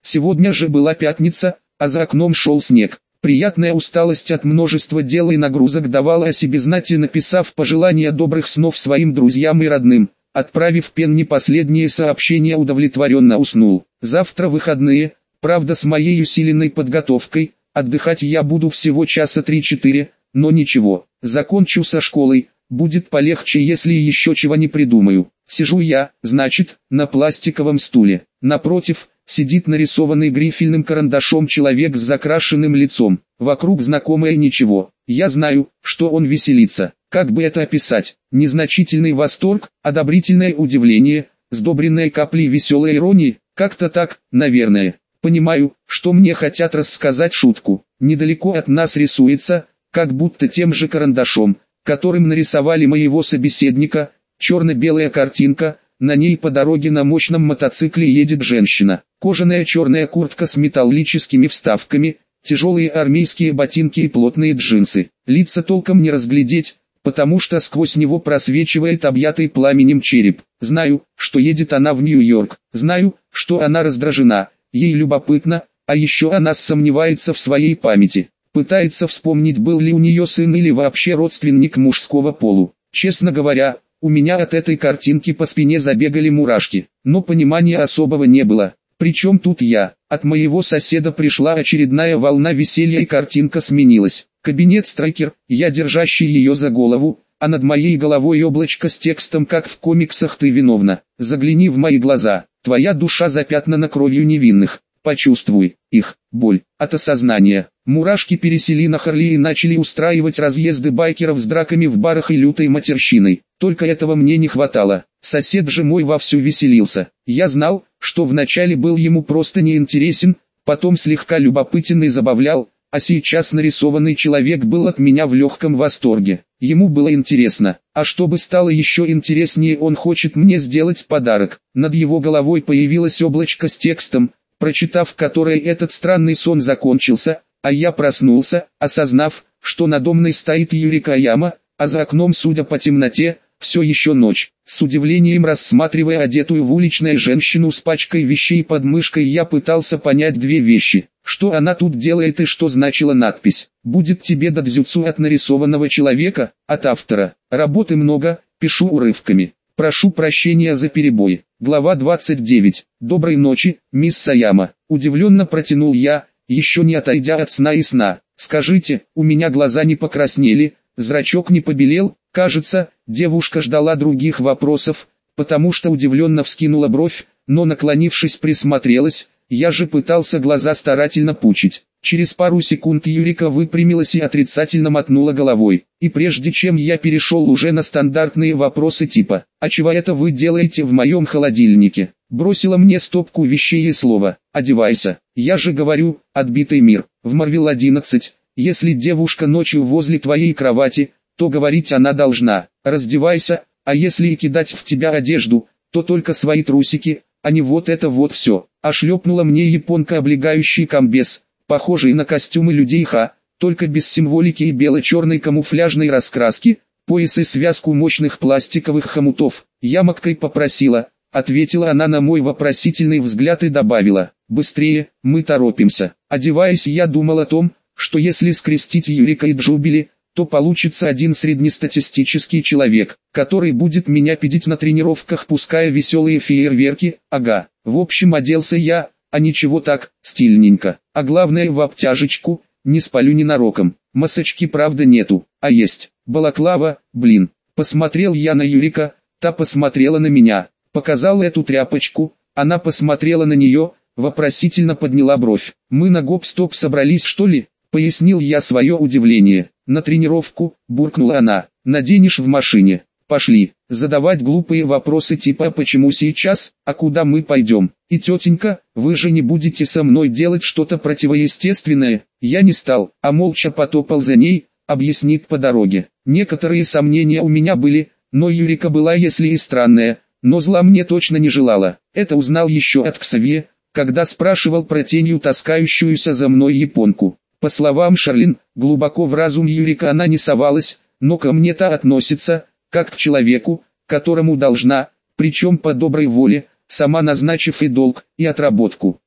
A: Сегодня же была пятница, а за окном шел снег. Приятная усталость от множества дел и нагрузок давала о себе знать, и написав пожелания добрых снов своим друзьям и родным, отправив Пенни последнее сообщение, удовлетворенно уснул. Завтра выходные, правда с моей усиленной подготовкой, отдыхать я буду всего часа 3-4, но ничего, закончу со школой, будет полегче, если еще чего не придумаю. Сижу я, значит, на пластиковом стуле. Напротив, сидит нарисованный грифельным карандашом человек с закрашенным лицом. Вокруг знакомое ничего. Я знаю, что он веселится. Как бы это описать? Незначительный восторг, одобрительное удивление, сдобренное каплей веселой иронии, как-то так, наверное. Понимаю, что мне хотят рассказать шутку. Недалеко от нас рисуется, как будто тем же карандашом, которым нарисовали моего собеседника, черно-белая картинка. На ней по дороге на мощном мотоцикле едет женщина. Кожаная черная куртка с металлическими вставками, тяжелые армейские ботинки и плотные джинсы. Лица толком не разглядеть, потому что сквозь него просвечивает объятый пламенем череп. Знаю, что едет она в Нью-Йорк. Знаю, что она раздражена, ей любопытно, а еще она сомневается в своей памяти. Пытается вспомнить, был ли у нее сын или вообще родственник мужского полу. Честно говоря, у меня от этой картинки по спине забегали мурашки, но понимания особого не было. Причем тут я? От моего соседа пришла очередная волна веселья, и картинка сменилась. Кабинет Страйкер, я держащий ее за голову, а над моей головой облачко с текстом, как в комиксах: «Ты виновна, загляни в мои глаза, твоя душа запятнана кровью невинных, почувствуй их, боль». От осознания мурашки пересели на Харли и начали устраивать разъезды байкеров с драками в барах и лютой матерщиной. Только этого мне не хватало. Сосед же мой вовсю веселился. Я знал, что вначале был ему просто неинтересен, потом слегка любопытен и забавлял, а сейчас нарисованный человек был от меня в легком восторге. Ему было интересно, а чтобы стало еще интереснее, он хочет мне сделать подарок. Над его головой появилось облачко с текстом, прочитав которое этот странный сон закончился, а я проснулся, осознав, что надо мной стоит Юрика Яма, а за окном, судя по темноте, все еще ночь. С удивлением рассматривая одетую в уличное женщину с пачкой вещей под мышкой, я пытался понять две вещи: что она тут делает и что значила надпись «Будет тебе дадзюцу» от нарисованного человека, от автора. Работы много, пишу урывками. Прошу прощения за перебой. Глава 29. Доброй ночи, мисс Саяма. Удивленно протянул я, еще не отойдя от сна и сна. Скажите, у меня глаза не покраснели, зрачок не побелел? Кажется, девушка ждала других вопросов, потому что удивленно вскинула бровь, но, наклонившись, присмотрелась. Я же пытался глаза старательно пучить. Через пару секунд Юрика выпрямилась и отрицательно мотнула головой. И прежде чем я перешел уже на стандартные вопросы типа «А чего это вы делаете в моем холодильнике?», бросила мне стопку вещей и слово «Одевайся». Я же говорю, отбитый мир. В Марвел 11, если девушка ночью возле твоей кровати, то говорить она должна «раздевайся», а если и кидать в тебя одежду, то только свои трусики, а не вот это вот все. А шлепнула мне японка облегающий комбез, похожий на костюмы людей Ха, только без символики и бело-черной камуфляжной раскраски, пояс и связку мощных пластиковых хомутов. Ямоккой попросила, ответила она на мой вопросительный взгляд и добавила: «Быстрее, мы торопимся». Одеваясь, я думал о том, что если скрестить Юрика и Джубили, то получится один среднестатистический человек, который будет меня пидить на тренировках, пуская веселые фейерверки. Ага, в общем, оделся я, а ничего так, стильненько. А главное, в обтяжечку, не спалю ненароком. Масочки правда нету, а есть балаклава, блин. Посмотрел я на Юрика, та посмотрела на меня. Показал эту тряпочку, она посмотрела на нее, вопросительно подняла бровь. «Мы на гоп-стоп собрались, что ли?» Пояснил я свое удивление. «На тренировку», буркнула она. «Наденешь в машине». «Пошли». Задавать глупые вопросы типа «А почему сейчас?», «А куда мы пойдем?» И «Тетенька, вы же не будете со мной делать что-то противоестественное?» Я не стал, а молча потопал за ней, объяснит по дороге. Некоторые сомнения у меня были, но Юрика была, если и странная, но зла мне точно не желала. Это узнал еще от Ксавье, когда спрашивал про тенью таскающуюся за мной японку. По словам Шарлин, глубоко в разум Юрика она не совалась, но ко мне-то относится, как к человеку, которому должна, причем по доброй воле, сама назначив и долг, и отработку.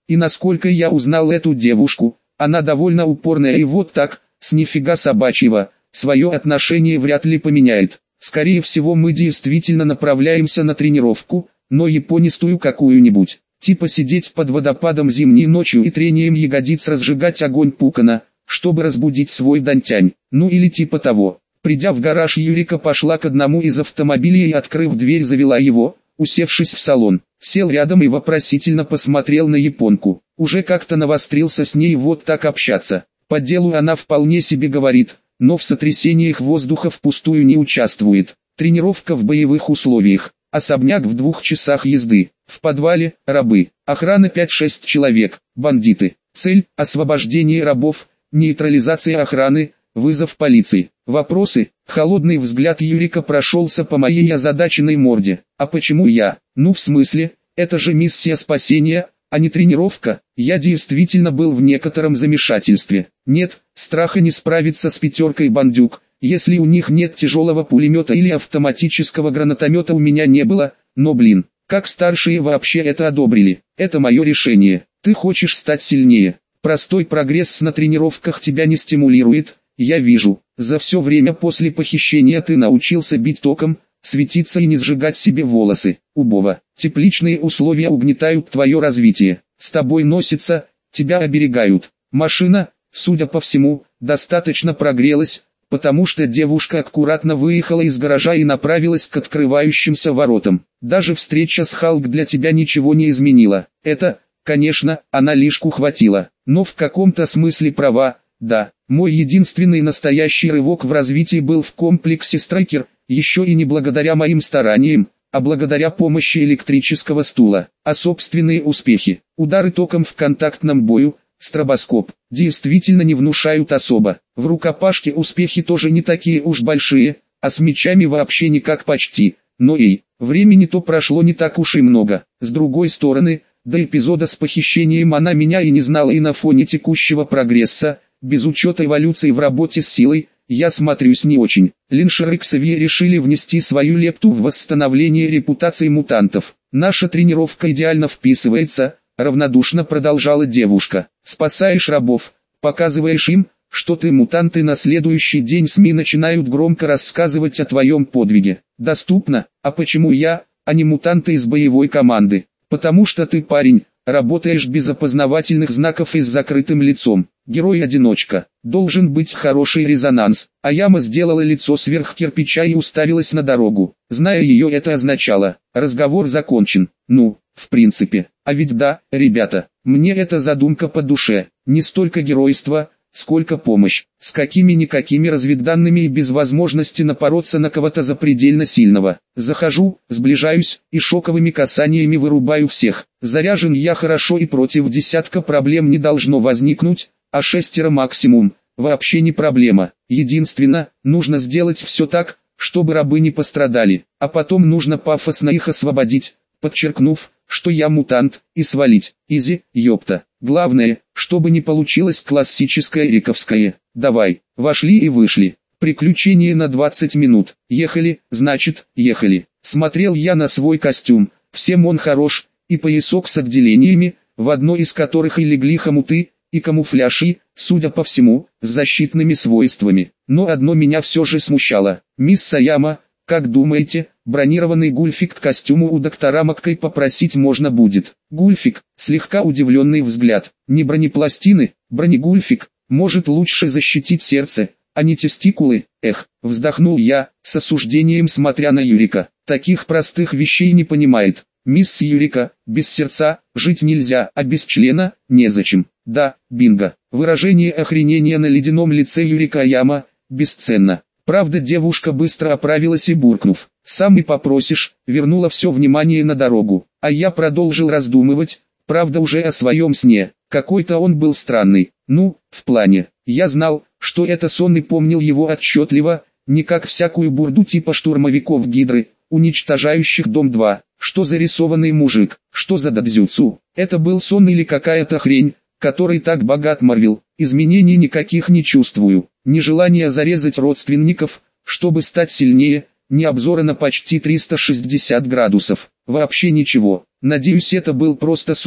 A: И насколько я узнал эту девушку, она довольно упорная и вот так, с нифига собачьего, свое отношение вряд ли поменяет. Скорее всего мы действительно направляемся на тренировку, но японистую какую-нибудь. Типа сидеть под водопадом зимней ночью и трением ягодиц разжигать огонь пукана, чтобы разбудить свой дантянь. Ну или типа того. Придя в гараж, Юрика пошла к одному из автомобилей и, открыв дверь, завела его, усевшись в салон. Сел рядом и вопросительно посмотрел на японку. Уже как-то навострился с ней вот так общаться. По делу она вполне себе говорит, но в сотрясениях воздуха впустую не участвует. Тренировка в боевых условиях. Особняк в 2 часах езды. В подвале – рабы. Охрана 5-6 человек. Бандиты. Цель – освобождение рабов, нейтрализация охраны, вызов полиции. Вопросы? Холодный взгляд Юрика прошелся по моей озадаченной морде. А почему я? Ну в смысле, это же миссия спасения, а не тренировка. Я действительно был в некотором замешательстве. Нет, страха не справиться с 5 бандюк. Если у них нет тяжелого пулемета или автоматического гранатомета, у меня не было, но блин, как старшие вообще это одобрили. Это мое решение. Ты хочешь стать сильнее. Простой прогресс на тренировках тебя не стимулирует, я вижу. За все время после похищения ты научился бить током, светиться и не сжигать себе волосы. Убого. Тепличные условия угнетают твое развитие. С тобой носятся, тебя оберегают. Машина, судя по всему, достаточно прогрелась, потому что девушка аккуратно выехала из гаража и направилась к открывающимся воротам. Даже встреча с Халк для тебя ничего не изменила. Это, конечно, она лишку хватила, но в каком-то смысле права, да. Мой единственный настоящий рывок в развитии был в комплексе Страйкер, еще и не благодаря моим стараниям, а благодаря помощи электрического стула. А собственные успехи, удары током в контактном бою, стробоскоп, действительно не внушают особо. В рукопашке успехи тоже не такие уж большие, а с мечами вообще никак почти. Но времени-то прошло не так уж и много. С другой стороны, до эпизода с похищением она меня и не знала, и на фоне текущего прогресса, без учета эволюции в работе с силой, я смотрюсь не очень. Линшер и Ксавье решили внести свою лепту в восстановление репутации мутантов. Наша тренировка идеально вписывается, равнодушно продолжала девушка. Спасаешь рабов, показываешь им, что ты мутант, и на следующий день СМИ начинают громко рассказывать о твоем подвиге. Доступно, а почему я, а не мутанты из боевой команды? Потому что ты парень, работаешь без опознавательных знаков и с закрытым лицом. Герой-одиночка. Должен быть хороший резонанс. А Яма сделала лицо сверх кирпича и уставилась на дорогу. Зная ее, это означало: разговор закончен. Ну, в принципе. А ведь да, ребята, мне эта задумка по душе. Не столько геройство, сколько помощь. С какими-никакими разведданными и без возможности напороться на кого-то запредельно сильного. Захожу, сближаюсь и шоковыми касаниями вырубаю всех. Заряжен я хорошо и против десятка проблем не должно возникнуть, а 6 максимум, вообще не проблема. Единственно, нужно сделать все так, чтобы рабы не пострадали, а потом нужно пафосно их освободить, подчеркнув, что я мутант, и свалить. Изи, ёпта. Главное, чтобы не получилось классическое риковское. Давай, вошли и вышли. Приключение на 20 минут. Ехали, значит, ехали. Смотрел я на свой костюм, всем он хорош, и поясок с отделениями, в одной из которых и легли хомуты, и камуфляж, и, судя по всему, с защитными свойствами. Но одно меня все же смущало. Мисс Саяма, как думаете, бронированный гульфик к костюму у доктора Маккой попросить можно будет? Гульфик, слегка удивленный взгляд. Не бронепластины, бронегульфик, может лучше защитить сердце, а не тестикулы. Эх, вздохнул я, с осуждением смотря на Юрика. Таких простых вещей не понимает. Мисс Юрика, без сердца жить нельзя, а без члена незачем. Да, бинго. Выражение охренения на ледяном лице Юрика Яма бесценно. Правда, девушка быстро оправилась и, буркнув: «Сам и попросишь», вернула все внимание на дорогу. А я продолжил раздумывать, правда уже о своем сне. Какой-то он был странный. Ну, в плане, я знал, что это сон и помнил его отчетливо, не как всякую бурду типа штурмовиков Гидры, уничтожающих дом 2. Что за рисованный мужик, что за дадзюцу? Это был сон или какая-то хрень, который так богат Марвел? Изменений никаких не чувствую. Ни желания зарезать родственников, чтобы стать сильнее, ни обзора на почти 360 градусов. Вообще ничего. Надеюсь, это был просто сон,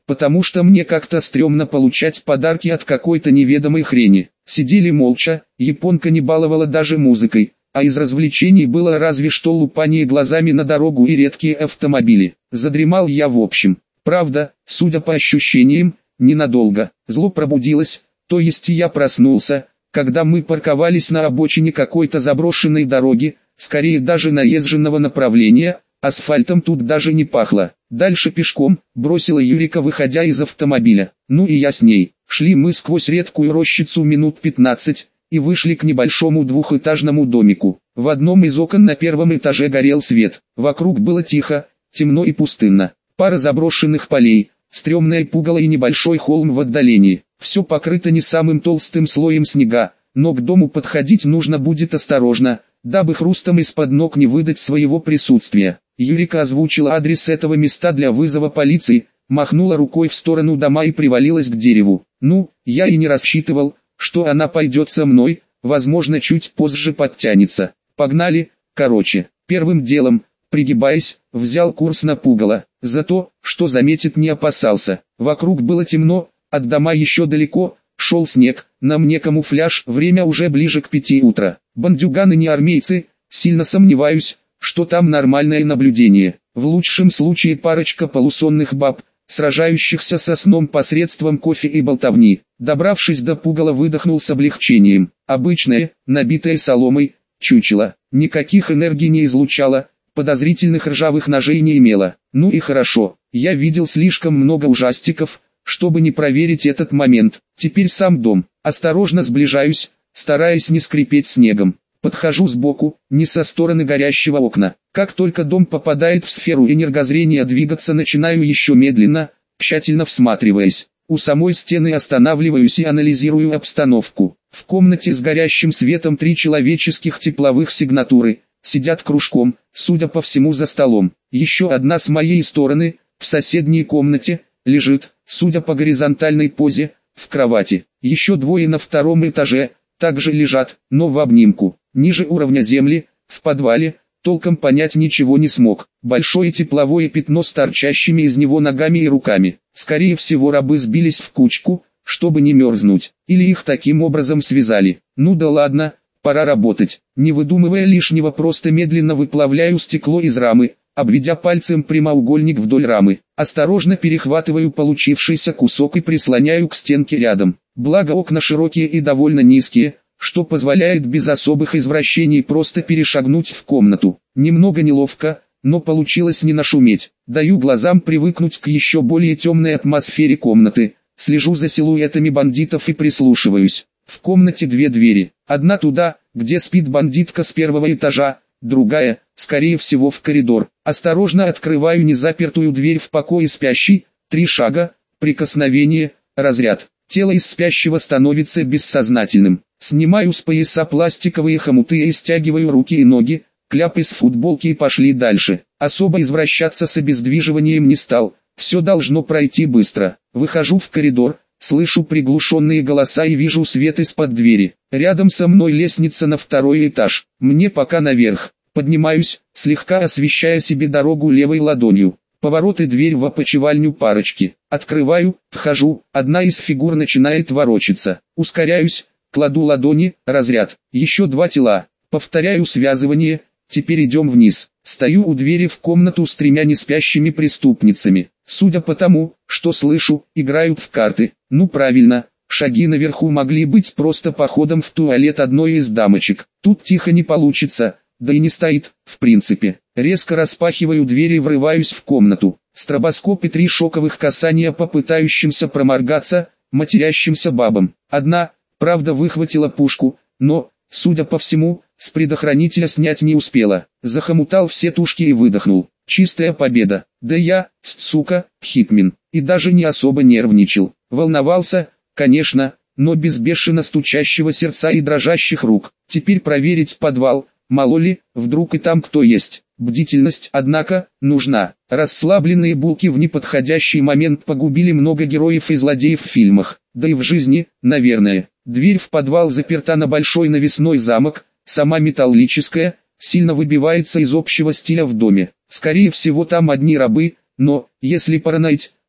A: потому что мне как-то стрёмно получать подарки от какой-то неведомой хрени. Сидели молча, японка не баловала даже музыкой, а из развлечений было разве что лупание глазами на дорогу и редкие автомобили. Задремал я в общем. Правда, судя по ощущениям, ненадолго. Зло пробудилось, то есть я проснулся, когда мы парковались на обочине какой-то заброшенной дороги, скорее даже наезженного направления, асфальтом тут даже не пахло. Дальше пешком, бросила Юрика, выходя из автомобиля. Ну и я с ней. Шли мы сквозь редкую рощицу минут 15, и вышли к небольшому двухэтажному домику. В одном из окон на первом этаже горел свет. Вокруг было тихо, темно и пустынно. Пара заброшенных полей, стрёмное пугало и небольшой холм в отдалении. Все покрыто не самым толстым слоем снега, но к дому подходить нужно будет осторожно, дабы хрустом из-под ног не выдать своего присутствия. Юрика озвучила адрес этого места для вызова полиции, махнула рукой в сторону дома и привалилась к дереву. Ну, я и не рассчитывал, что она пойдет со мной, возможно чуть позже подтянется. Погнали, короче. Первым делом, пригибаясь, взял курс на пугало. За то, что заметит, не опасался. Вокруг было темно, от дома еще далеко, шел снег, на мне камуфляж, время уже ближе к 5 утра. Бандюганы не армейцы, сильно сомневаюсь, что там нормальное наблюдение. В лучшем случае парочка полусонных баб, сражающихся со сном посредством кофе и болтовни. Добравшись до пугала, выдохнул с облегчением. Обычное, набитое соломой, чучело. Никаких энергий не излучало, подозрительных ржавых ножей не имело. Ну и хорошо, я видел слишком много ужастиков, чтобы не проверить этот момент. Теперь сам дом. Осторожно сближаюсь, стараясь не скрипеть снегом. Подхожу сбоку, не со стороны горящего окна. Как только дом попадает в сферу энергозрения, двигаться начинаю еще медленно, тщательно всматриваясь. У самой стены останавливаюсь и анализирую обстановку. В комнате с горящим светом 3 человеческих тепловых сигнатуры, сидят кружком, судя по всему за столом. Еще одна с моей стороны, в соседней комнате, лежит, судя по горизонтальной позе, в кровати. Еще 2 на 2-м этаже, также лежат, но в обнимку. Ниже уровня земли, в подвале, толком понять ничего не смог. Большое тепловое пятно с торчащими из него ногами и руками. Скорее всего, рабы сбились в кучку, чтобы не мерзнуть, или их таким образом связали. Ну да ладно, пора работать. Не выдумывая лишнего, просто медленно выплавляю стекло из рамы, обведя пальцем прямоугольник вдоль рамы. Осторожно перехватываю получившийся кусок и прислоняю к стенке рядом. Благо окна широкие и довольно низкие, что позволяет без особых извращений просто перешагнуть в комнату. Немного неловко, но получилось не нашуметь. Даю глазам привыкнуть к еще более темной атмосфере комнаты. Слежу за силуэтами бандитов и прислушиваюсь. В комнате 2 двери. Одна туда, где спит бандитка с 1-го этажа, другая, скорее всего, в коридор. Осторожно открываю незапертую дверь в покое спящей. 3 шага, прикосновение, разряд. Тело из спящего становится бессознательным. Снимаю с пояса пластиковые хомуты и стягиваю руки и ноги. Кляп из футболки и пошли дальше. Особо извращаться с обездвиживанием не стал. Все должно пройти быстро. Выхожу в коридор, слышу приглушенные голоса и вижу свет из-под двери. Рядом со мной лестница на 2-й этаж. Мне пока наверх. Поднимаюсь, слегка освещая себе дорогу левой ладонью. Поворот и дверь в опочивальню парочки. Открываю, вхожу, одна из фигур начинает ворочаться. Ускоряюсь, кладу ладони, разряд. Еще 2 тела. Повторяю связывание, теперь идем вниз. Стою у двери в комнату с 3 неспящими преступницами. Судя по тому, что слышу, играют в карты. Ну правильно, шаги наверху могли быть просто походом в туалет одной из дамочек. Тут тихо не получится, да и не стоит, в принципе. Резко распахиваю дверь и врываюсь в комнату. Стробоскоп и 3 шоковых касания по пытающимся проморгаться, матерящимся бабам. Одна, правда, выхватила пушку, но, судя по всему, с предохранителя снять не успела. Захомутал все тушки и выдохнул. Чистая победа. Да я, сука, хитмен. И даже не особо нервничал. Волновался, конечно, но без бешено стучащего сердца и дрожащих рук. Теперь проверить подвал, мало ли, вдруг и там кто есть. Бдительность, однако, нужна. Расслабленные булки в неподходящий момент погубили много героев и злодеев в фильмах. Да и в жизни, наверное. Дверь в подвал заперта на большой навесной замок, сама металлическая, сильно выбивается из общего стиля в доме. Скорее всего, там одни рабы, но, если параноить,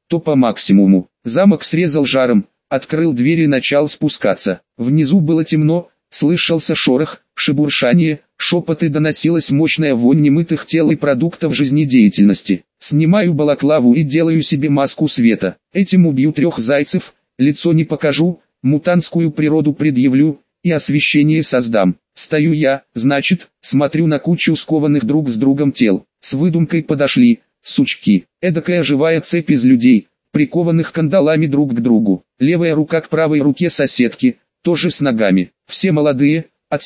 A: то по максимуму. Замок срезал жаром, открыл дверь и начал спускаться. Внизу было темно, слышался шорох, шебуршание, шепот и доносилась мощная вонь немытых тел и продуктов жизнедеятельности. Снимаю балаклаву и делаю себе маску света. Этим убью 3 зайцев, лицо не покажу, мутантскую природу предъявлю и освещение создам. Стою я, значит, смотрю на кучу скованных друг с другом тел. С выдумкой подошли, сучки. Эдакая живая цепь из людей, прикованных кандалами друг к другу. Левая рука к правой руке соседки, тоже с ногами. Все молодые, от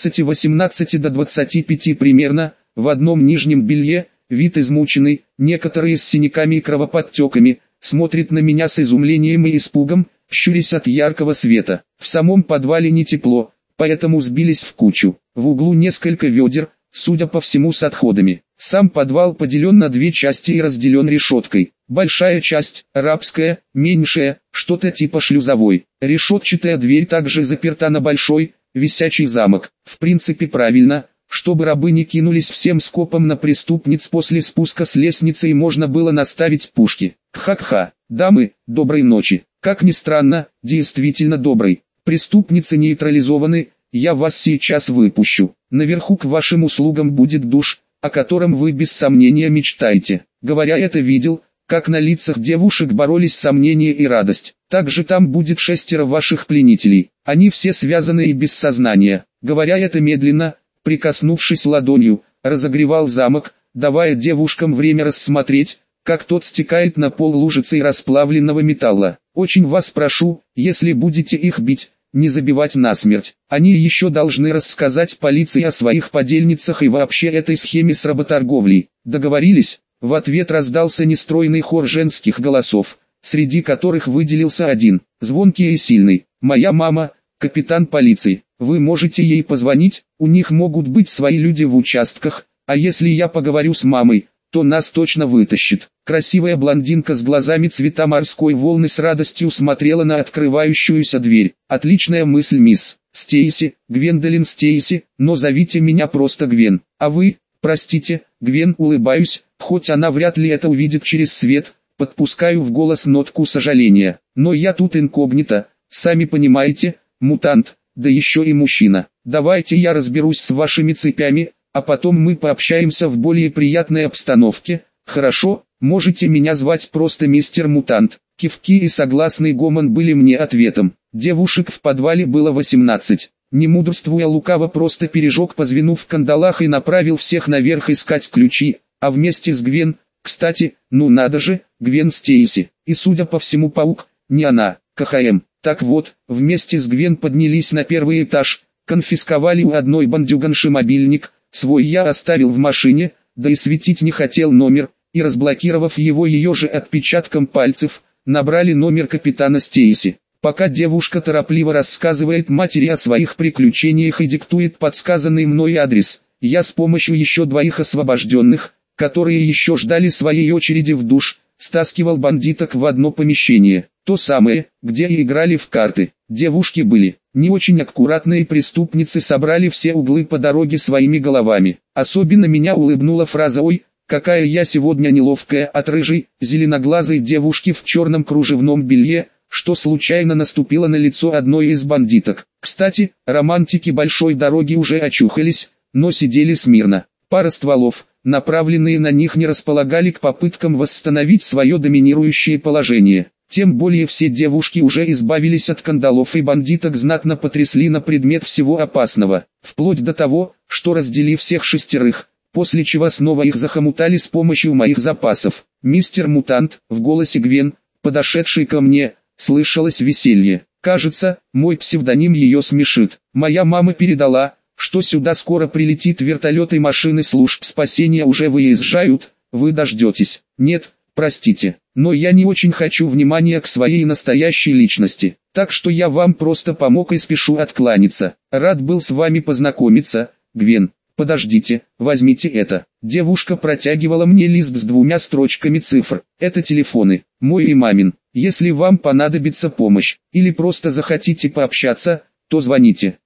A: 17-18 до 25 примерно, в одном нижнем белье, вид измученный, некоторые с синяками и кровоподтеками, смотрят на меня с изумлением и испугом, щурясь от яркого света. В самом подвале не тепло, поэтому сбились в кучу. В углу несколько ведер, судя по всему с отходами. Сам подвал поделен на 2 части и разделен решеткой. Большая часть, рабская, меньшая, что-то типа шлюзовой. Решетчатая дверь также заперта на большой, висячий замок. В принципе правильно, чтобы рабы не кинулись всем скопом на преступниц после спуска с лестницы и можно было наставить пушки. Ха-ха, дамы, доброй ночи. Как ни странно, действительно доброй. Преступницы нейтрализованы, я вас сейчас выпущу. Наверху к вашим услугам будет душ, о котором вы без сомнения мечтаете. Говоря это, видел, как на лицах девушек боролись сомнения и радость. Также там будет 6 ваших пленителей. Они все связаны и без сознания. Говоря это медленно, прикоснувшись ладонью, разогревал замок, давая девушкам время рассмотреть, как тот стекает на пол лужицей расплавленного металла. Очень вас прошу, если будете их бить, не забивать насмерть. Они еще должны рассказать полиции о своих подельницах и вообще этой схеме с работорговлей. Договорились? В ответ раздался нестройный хор женских голосов, среди которых выделился один, звонкий и сильный. «Моя мама, капитан полиции. Вы можете ей позвонить, у них могут быть свои люди в участках, а если я поговорю с мамой, то нас точно вытащит». Красивая блондинка с глазами цвета морской волны с радостью смотрела на открывающуюся дверь. «Отличная мысль, мисс Стейси, Гвендолин Стейси, но зовите меня просто Гвен. А вы, простите, Гвен, улыбаюсь, хоть она вряд ли это увидит через свет, подпускаю в голос нотку сожаления. Но я тут инкогнито, сами понимаете, мутант, да еще и мужчина. Давайте я разберусь с вашими цепями, а потом мы пообщаемся в более приятной обстановке, хорошо?» «Можете меня звать просто мистер Мутант». Кивки и согласный гомон были мне ответом. Девушек в подвале было 18. Не мудрствуя лукаво, просто пережег по звену в кандалах и направил всех наверх искать ключи, а вместе с Гвен, кстати, ну надо же, Гвен Стейси, и судя по всему паук, не она, КХМ. Так вот, вместе с Гвен поднялись на 1-й этаж, конфисковали у одной бандюганши мобильник, свой я оставил в машине, да и светить не хотел номер, и разблокировав его ее же отпечатком пальцев, набрали номер капитана Стейси. Пока девушка торопливо рассказывает матери о своих приключениях и диктует подсказанный мной адрес, я с помощью еще 2 освобожденных, которые еще ждали своей очереди в душ, стаскивал бандиток в одно помещение, то самое, где и играли в карты. Девушки были не очень аккуратные, преступницы собрали все углы по дороге своими головами. Особенно меня улыбнула фраза «Ой, какая я сегодня неловкая» от рыжей, зеленоглазой девушки в черном кружевном белье, что случайно наступило на лицо одной из бандиток. Кстати, романтики большой дороги уже очухались, но сидели смирно. Пара стволов, направленные на них, не располагали к попыткам восстановить свое доминирующее положение. Тем более все девушки уже избавились от кандалов и бандиток знатно потрясли на предмет всего опасного, вплоть до того, что раздели всех 6, после чего снова их захомутали с помощью моих запасов. «Мистер Мутант», в голосе Гвен, подошедшей ко мне, слышалось веселье. Кажется, мой псевдоним ее смешит. Моя мама передала, что сюда скоро прилетит вертолет и машины служб спасения уже выезжают, вы дождетесь. Нет, простите, но я не очень хочу внимания к своей настоящей личности, так что я вам просто помог и спешу откланяться. Рад был с вами познакомиться, Гвен. Подождите, возьмите это. Девушка протягивала мне лист с 2 строчками цифр. Это телефоны, мой и мамин. Если вам понадобится помощь, или просто захотите пообщаться, то звоните.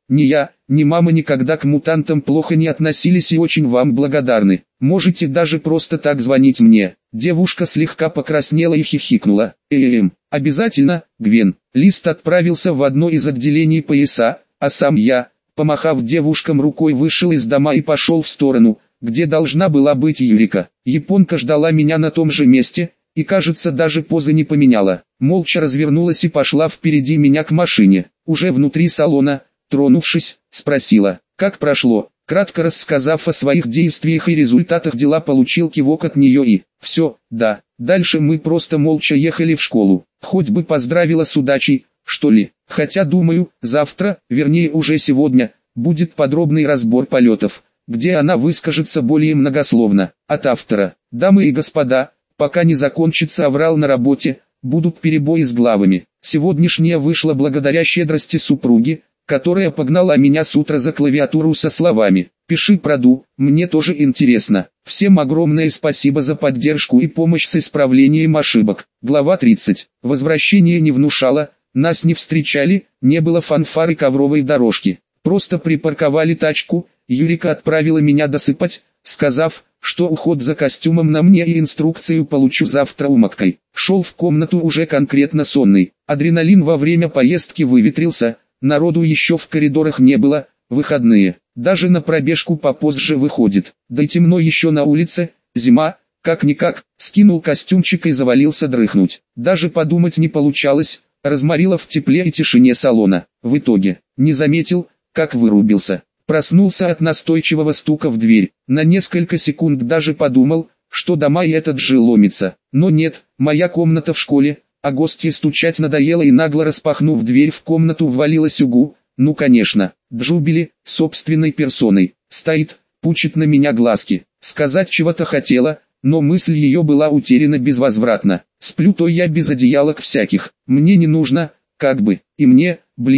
A: Ни я, ни мама никогда к мутантам плохо не относились и очень вам благодарны. Можете даже просто так звонить мне». Девушка слегка покраснела и хихикнула. Обязательно, Гвен». Лист отправился в одно из отделений ПСА, а сам я, помахав девушкам рукой, вышел из дома и пошел в сторону, где должна была быть Юрика. Японка ждала меня на том же месте, и, кажется, даже позы не поменяла. Молча развернулась и пошла впереди меня к машине. Уже внутри салона, тронувшись, спросила, как прошло. Кратко рассказав о своих действиях и результатах дела, получил кивок от нее и «все, да». Дальше мы просто молча ехали в школу. Хоть бы поздравила с удачей, что ли. Хотя думаю, завтра, вернее уже сегодня, будет подробный разбор полетов, где она выскажется более многословно. От автора. Дамы и господа, пока не закончится аврал на работе, будут перебои с главами. Сегодняшняя вышла благодаря щедрости супруги, которая погнала меня с утра за клавиатуру со словами «Пиши проду, мне тоже интересно». Всем огромное спасибо за поддержку и помощь с исправлением ошибок. Глава 30. Возвращение не внушало, нас не встречали, не было фанфары ковровой дорожки. Просто припарковали тачку, Юрика отправила меня досыпать, сказав, что уход за костюмом на мне и инструкцию получу завтра умоккой. Шел в комнату уже конкретно сонный. Адреналин во время поездки выветрился. Народу еще в коридорах не было, выходные, даже на пробежку попозже выходит, да и темно еще на улице, зима, как-никак, скинул костюмчик и завалился дрыхнуть. Даже подумать не получалось, разморило в тепле и тишине салона. В итоге, не заметил, как вырубился. Проснулся от настойчивого стука в дверь, на несколько секунд даже подумал, что дома и этот же ломится. Но нет, моя комната в школе. А гостье стучать надоело, и нагло распахнув дверь в комнату ввалилась Угу. Ну конечно, Джубили, собственной персоной, стоит, пучит на меня глазки. Сказать чего-то хотела, но мысль ее была утеряна безвозвратно. Сплю то я без одеялок всяких, мне не нужно, как бы, и мне,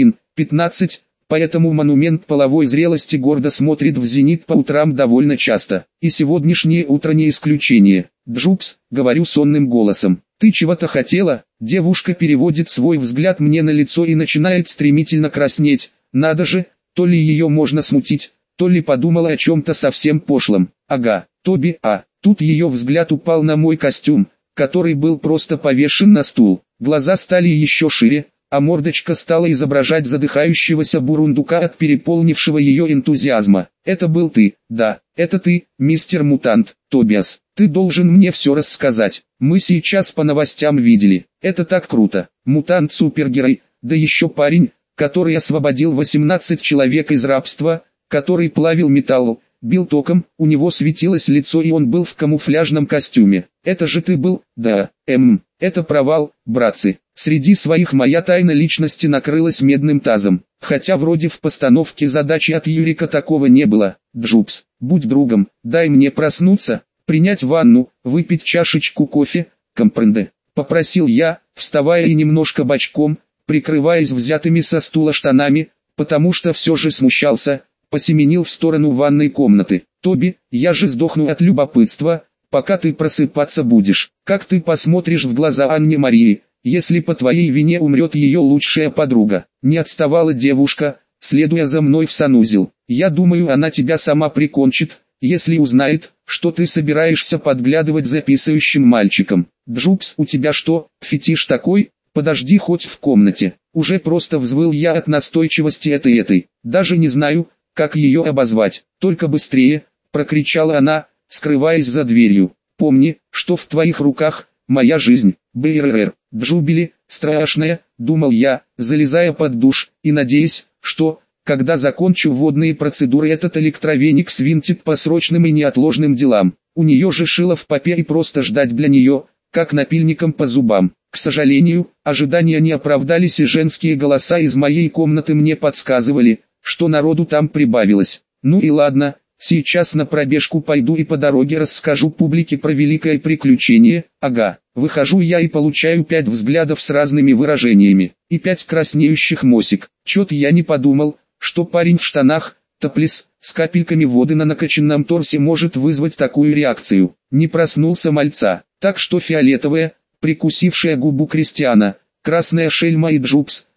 A: 15, поэтому монумент половой зрелости гордо смотрит в зенит по утрам довольно часто. И сегодняшнее утро не исключение. «Джубс», говорю сонным голосом. «Ты чего-то хотела?» Девушка переводит свой взгляд мне на лицо и начинает стремительно краснеть. Надо же, то ли ее можно смутить, то ли подумала о чем-то совсем пошлом. Ага, Тоби, тут ее взгляд упал на мой костюм, который был просто повешен на стул. Глаза стали еще шире, а мордочка стала изображать задыхающегося бурундука от переполнившего ее энтузиазма. «Это был ты, да, это ты, мистер Мутант, Тобиас. Ты должен мне все рассказать. Мы сейчас по новостям видели. Это так круто. Мутант-супергерой, да еще парень, который освободил 18 человек из рабства, который плавил металл, бил током, у него светилось лицо и он был в камуфляжном костюме. Это же ты был, да, это провал, братцы. Среди своих моя тайна личности накрылась медным тазом. Хотя вроде в постановке задачи от Юрика такого не было. Джубс, будь другом, дай мне проснуться, принять ванну, выпить чашечку кофе, компренде. Попросил я, вставая и немножко бочком, прикрываясь взятыми со стула штанами, потому что все же смущался, посеменил в сторону ванной комнаты. «Тоби, я же сдохну от любопытства, пока ты просыпаться будешь. Как ты посмотришь в глаза Анне Марии, если по твоей вине умрет ее лучшая подруга?» Не отставала девушка, следуя за мной в санузел. «Я думаю, она тебя сама прикончит, если узнает, что ты собираешься подглядывать за писающим мальчиком. Джубс, у тебя что, фетиш такой? Подожди хоть в комнате». Уже просто взвыл я от настойчивости этой. Даже не знаю, как ее обозвать. «Только быстрее», прокричала она, скрываясь за дверью. «Помни, что в твоих руках моя жизнь». БРР. Джубили, страшная, думал я, залезая под душ, и надеясь, что, когда закончу водные процедуры, этот электровеник свинтит по срочным и неотложным делам. У нее же шило в попе и просто ждать для нее, как напильником по зубам. К сожалению, ожидания не оправдались, и женские голоса из моей комнаты мне подсказывали, что народу там прибавилось. Ну и ладно, сейчас на пробежку пойду и по дороге расскажу публике про великое приключение. Ага, выхожу я и получаю 5 взглядов с разными выражениями, и 5 краснеющих мосик. Чё-то я не подумал, что парень в штанах, топлес, с капельками воды на накачанном торсе может вызвать такую реакцию. Не проснулся мальца, так что фиолетовая, прикусившая губу Кристиана, красная шельма и Джубс,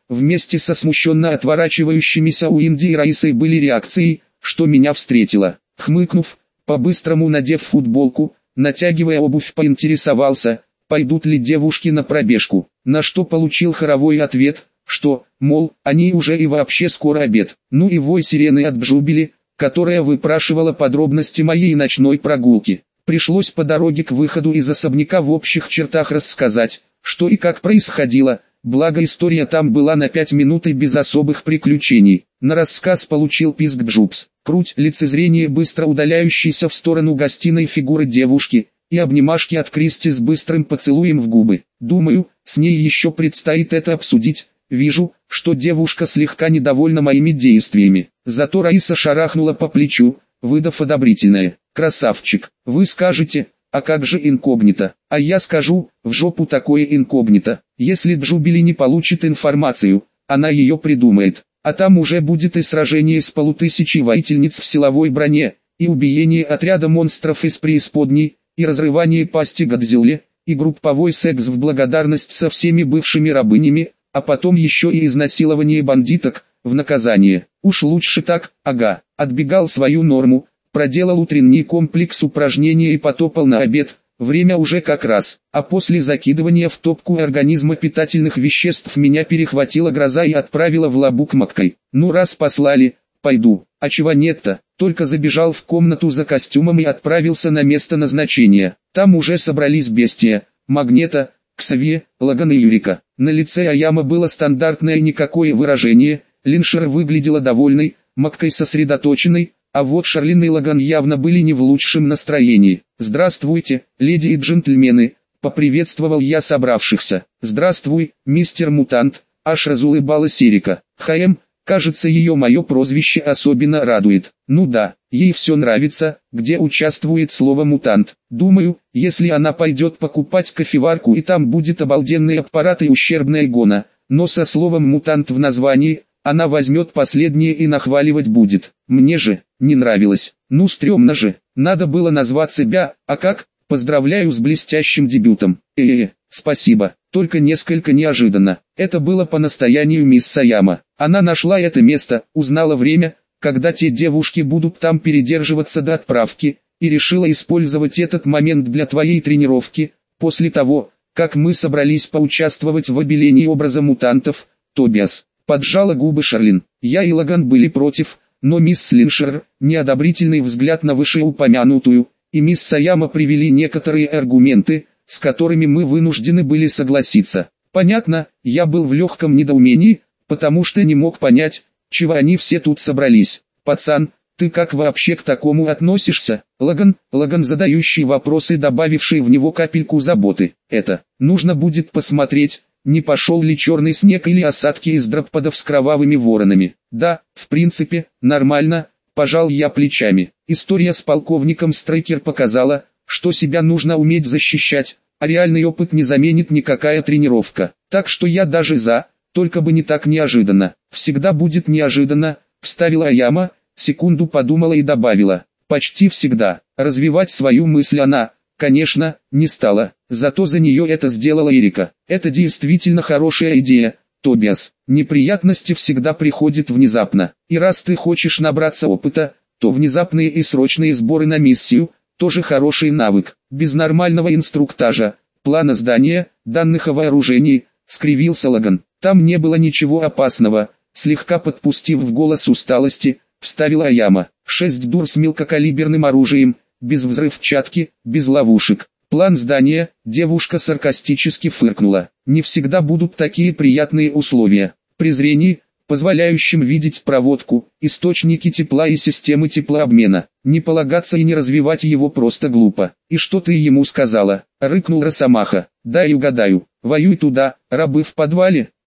A: вместе со смущенно отворачивающимися Уинди и Раисой были реакцией, что меня встретило. Хмыкнув, по-быстрому надев футболку, натягивая обувь, поинтересовался, пойдут ли девушки на пробежку, на что получил хоровой ответ, что, мол, они уже и вообще скоро обед. Ну и вой сирены от Джубили, которая выпрашивала подробности моей ночной прогулки. Пришлось по дороге к выходу из особняка в общих чертах рассказать, что и как происходило, благо история там была на 5 минут и без особых приключений. На рассказ получил писк Джубс, круть лицезрение быстро удаляющейся в сторону гостиной фигуры девушки, и обнимашки от Кристи с быстрым поцелуем в губы. Думаю, с ней еще предстоит это обсудить. Вижу, что девушка слегка недовольна моими действиями. Зато Раиса шарахнула по плечу, выдав одобрительное. «Красавчик, вы скажете, а как же инкогнито?» А я скажу, в жопу такое инкогнито. Если Джубили не получит информацию, она ее придумает. А там уже будет и сражение с полутысячей воительниц в силовой броне, и убиение отряда монстров из преисподней, и разрывание пасти Годзилле, и групповой секс в благодарность со всеми бывшими рабынями, а потом еще и изнасилование бандиток, в наказание. Уж лучше так, ага. Отбегал свою норму, проделал утренний комплекс упражнений и потопал на обед, время уже как раз. А после закидывания в топку организма питательных веществ меня перехватила гроза и отправила в лабук Маккой. Ну раз послали, пойду. А чего нет-то? Только забежал в комнату за костюмом и отправился на место назначения. Там уже собрались бестия, Магнета, Ксавье, Лаган и Юрика. На лице Аяма было стандартное никакое выражение, Линшер выглядела довольной, Маккой сосредоточенной, а вот Шарлин и Лаган явно были не в лучшем настроении. «Здравствуйте, леди и джентльмены», — поприветствовал я собравшихся. «Здравствуй, мистер Мутант», — аж разулыбалась Эрика. «ХМ, кажется, ее мое прозвище особенно радует. Ну да, ей все нравится, где участвует слово «мутант». Думаю, если она пойдет покупать кофеварку и там будет обалденный аппарат и ущербная гона, но со словом «мутант» в названии, она возьмет последнее и нахваливать будет. Мне же не нравилось. Ну стрёмно же, надо было назвать себя, а как? Поздравляю с блестящим дебютом. Спасибо, только несколько неожиданно. Это было по настоянию мисс Саяма. Она нашла это место, узнала время, когда те девушки будут там передерживаться до отправки, и решила использовать этот момент для твоей тренировки, после того, как мы собрались поучаствовать в обелении образа мутантов. Тобиас, поджала губы Шарлин. Я и Лаган были против, но мисс Линшер, неодобрительный взгляд на вышеупомянутую, и мисс Саяма привели некоторые аргументы, с которыми мы вынуждены были согласиться. Понятно, я был в легком недоумении, потому что не мог понять, чего они все тут собрались. Пацан, ты как вообще к такому относишься? Лаган, задающий вопросы, добавивший в него капельку заботы. Это, нужно будет посмотреть, не пошел ли черный снег или осадки из дроппадов с кровавыми воронами. Да, в принципе, нормально, пожал я плечами. История с полковником Стрейкер показала, что себя нужно уметь защищать, а реальный опыт не заменит никакая тренировка. Так что я даже за, только бы не так неожиданно. Всегда будет неожиданно, вставила Аяма, секунду подумала и добавила. Почти всегда. Развивать свою мысль она, конечно, не стала, зато за нее это сделала Эрика. Это действительно хорошая идея, Тобиас. Неприятности всегда приходят внезапно. И раз ты хочешь набраться опыта, то внезапные и срочные сборы на миссию – тоже хороший навык. Без нормального инструктажа, плана здания, данных о вооружении, скривился Лаган. Там не было ничего опасного, слегка подпустив в голос усталости, вставила Аяма. 6 дур с мелкокалиберным оружием, без взрывчатки, без ловушек. План здания, девушка саркастически фыркнула. Не всегда будут такие приятные условия. Презрение, позволяющим видеть проводку, источники тепла и системы теплообмена. Не полагаться и не развивать его просто глупо. И что ты ему сказала? Рыкнул Росомаха. Дай угадаю. Воюй туда, рабы в подвале.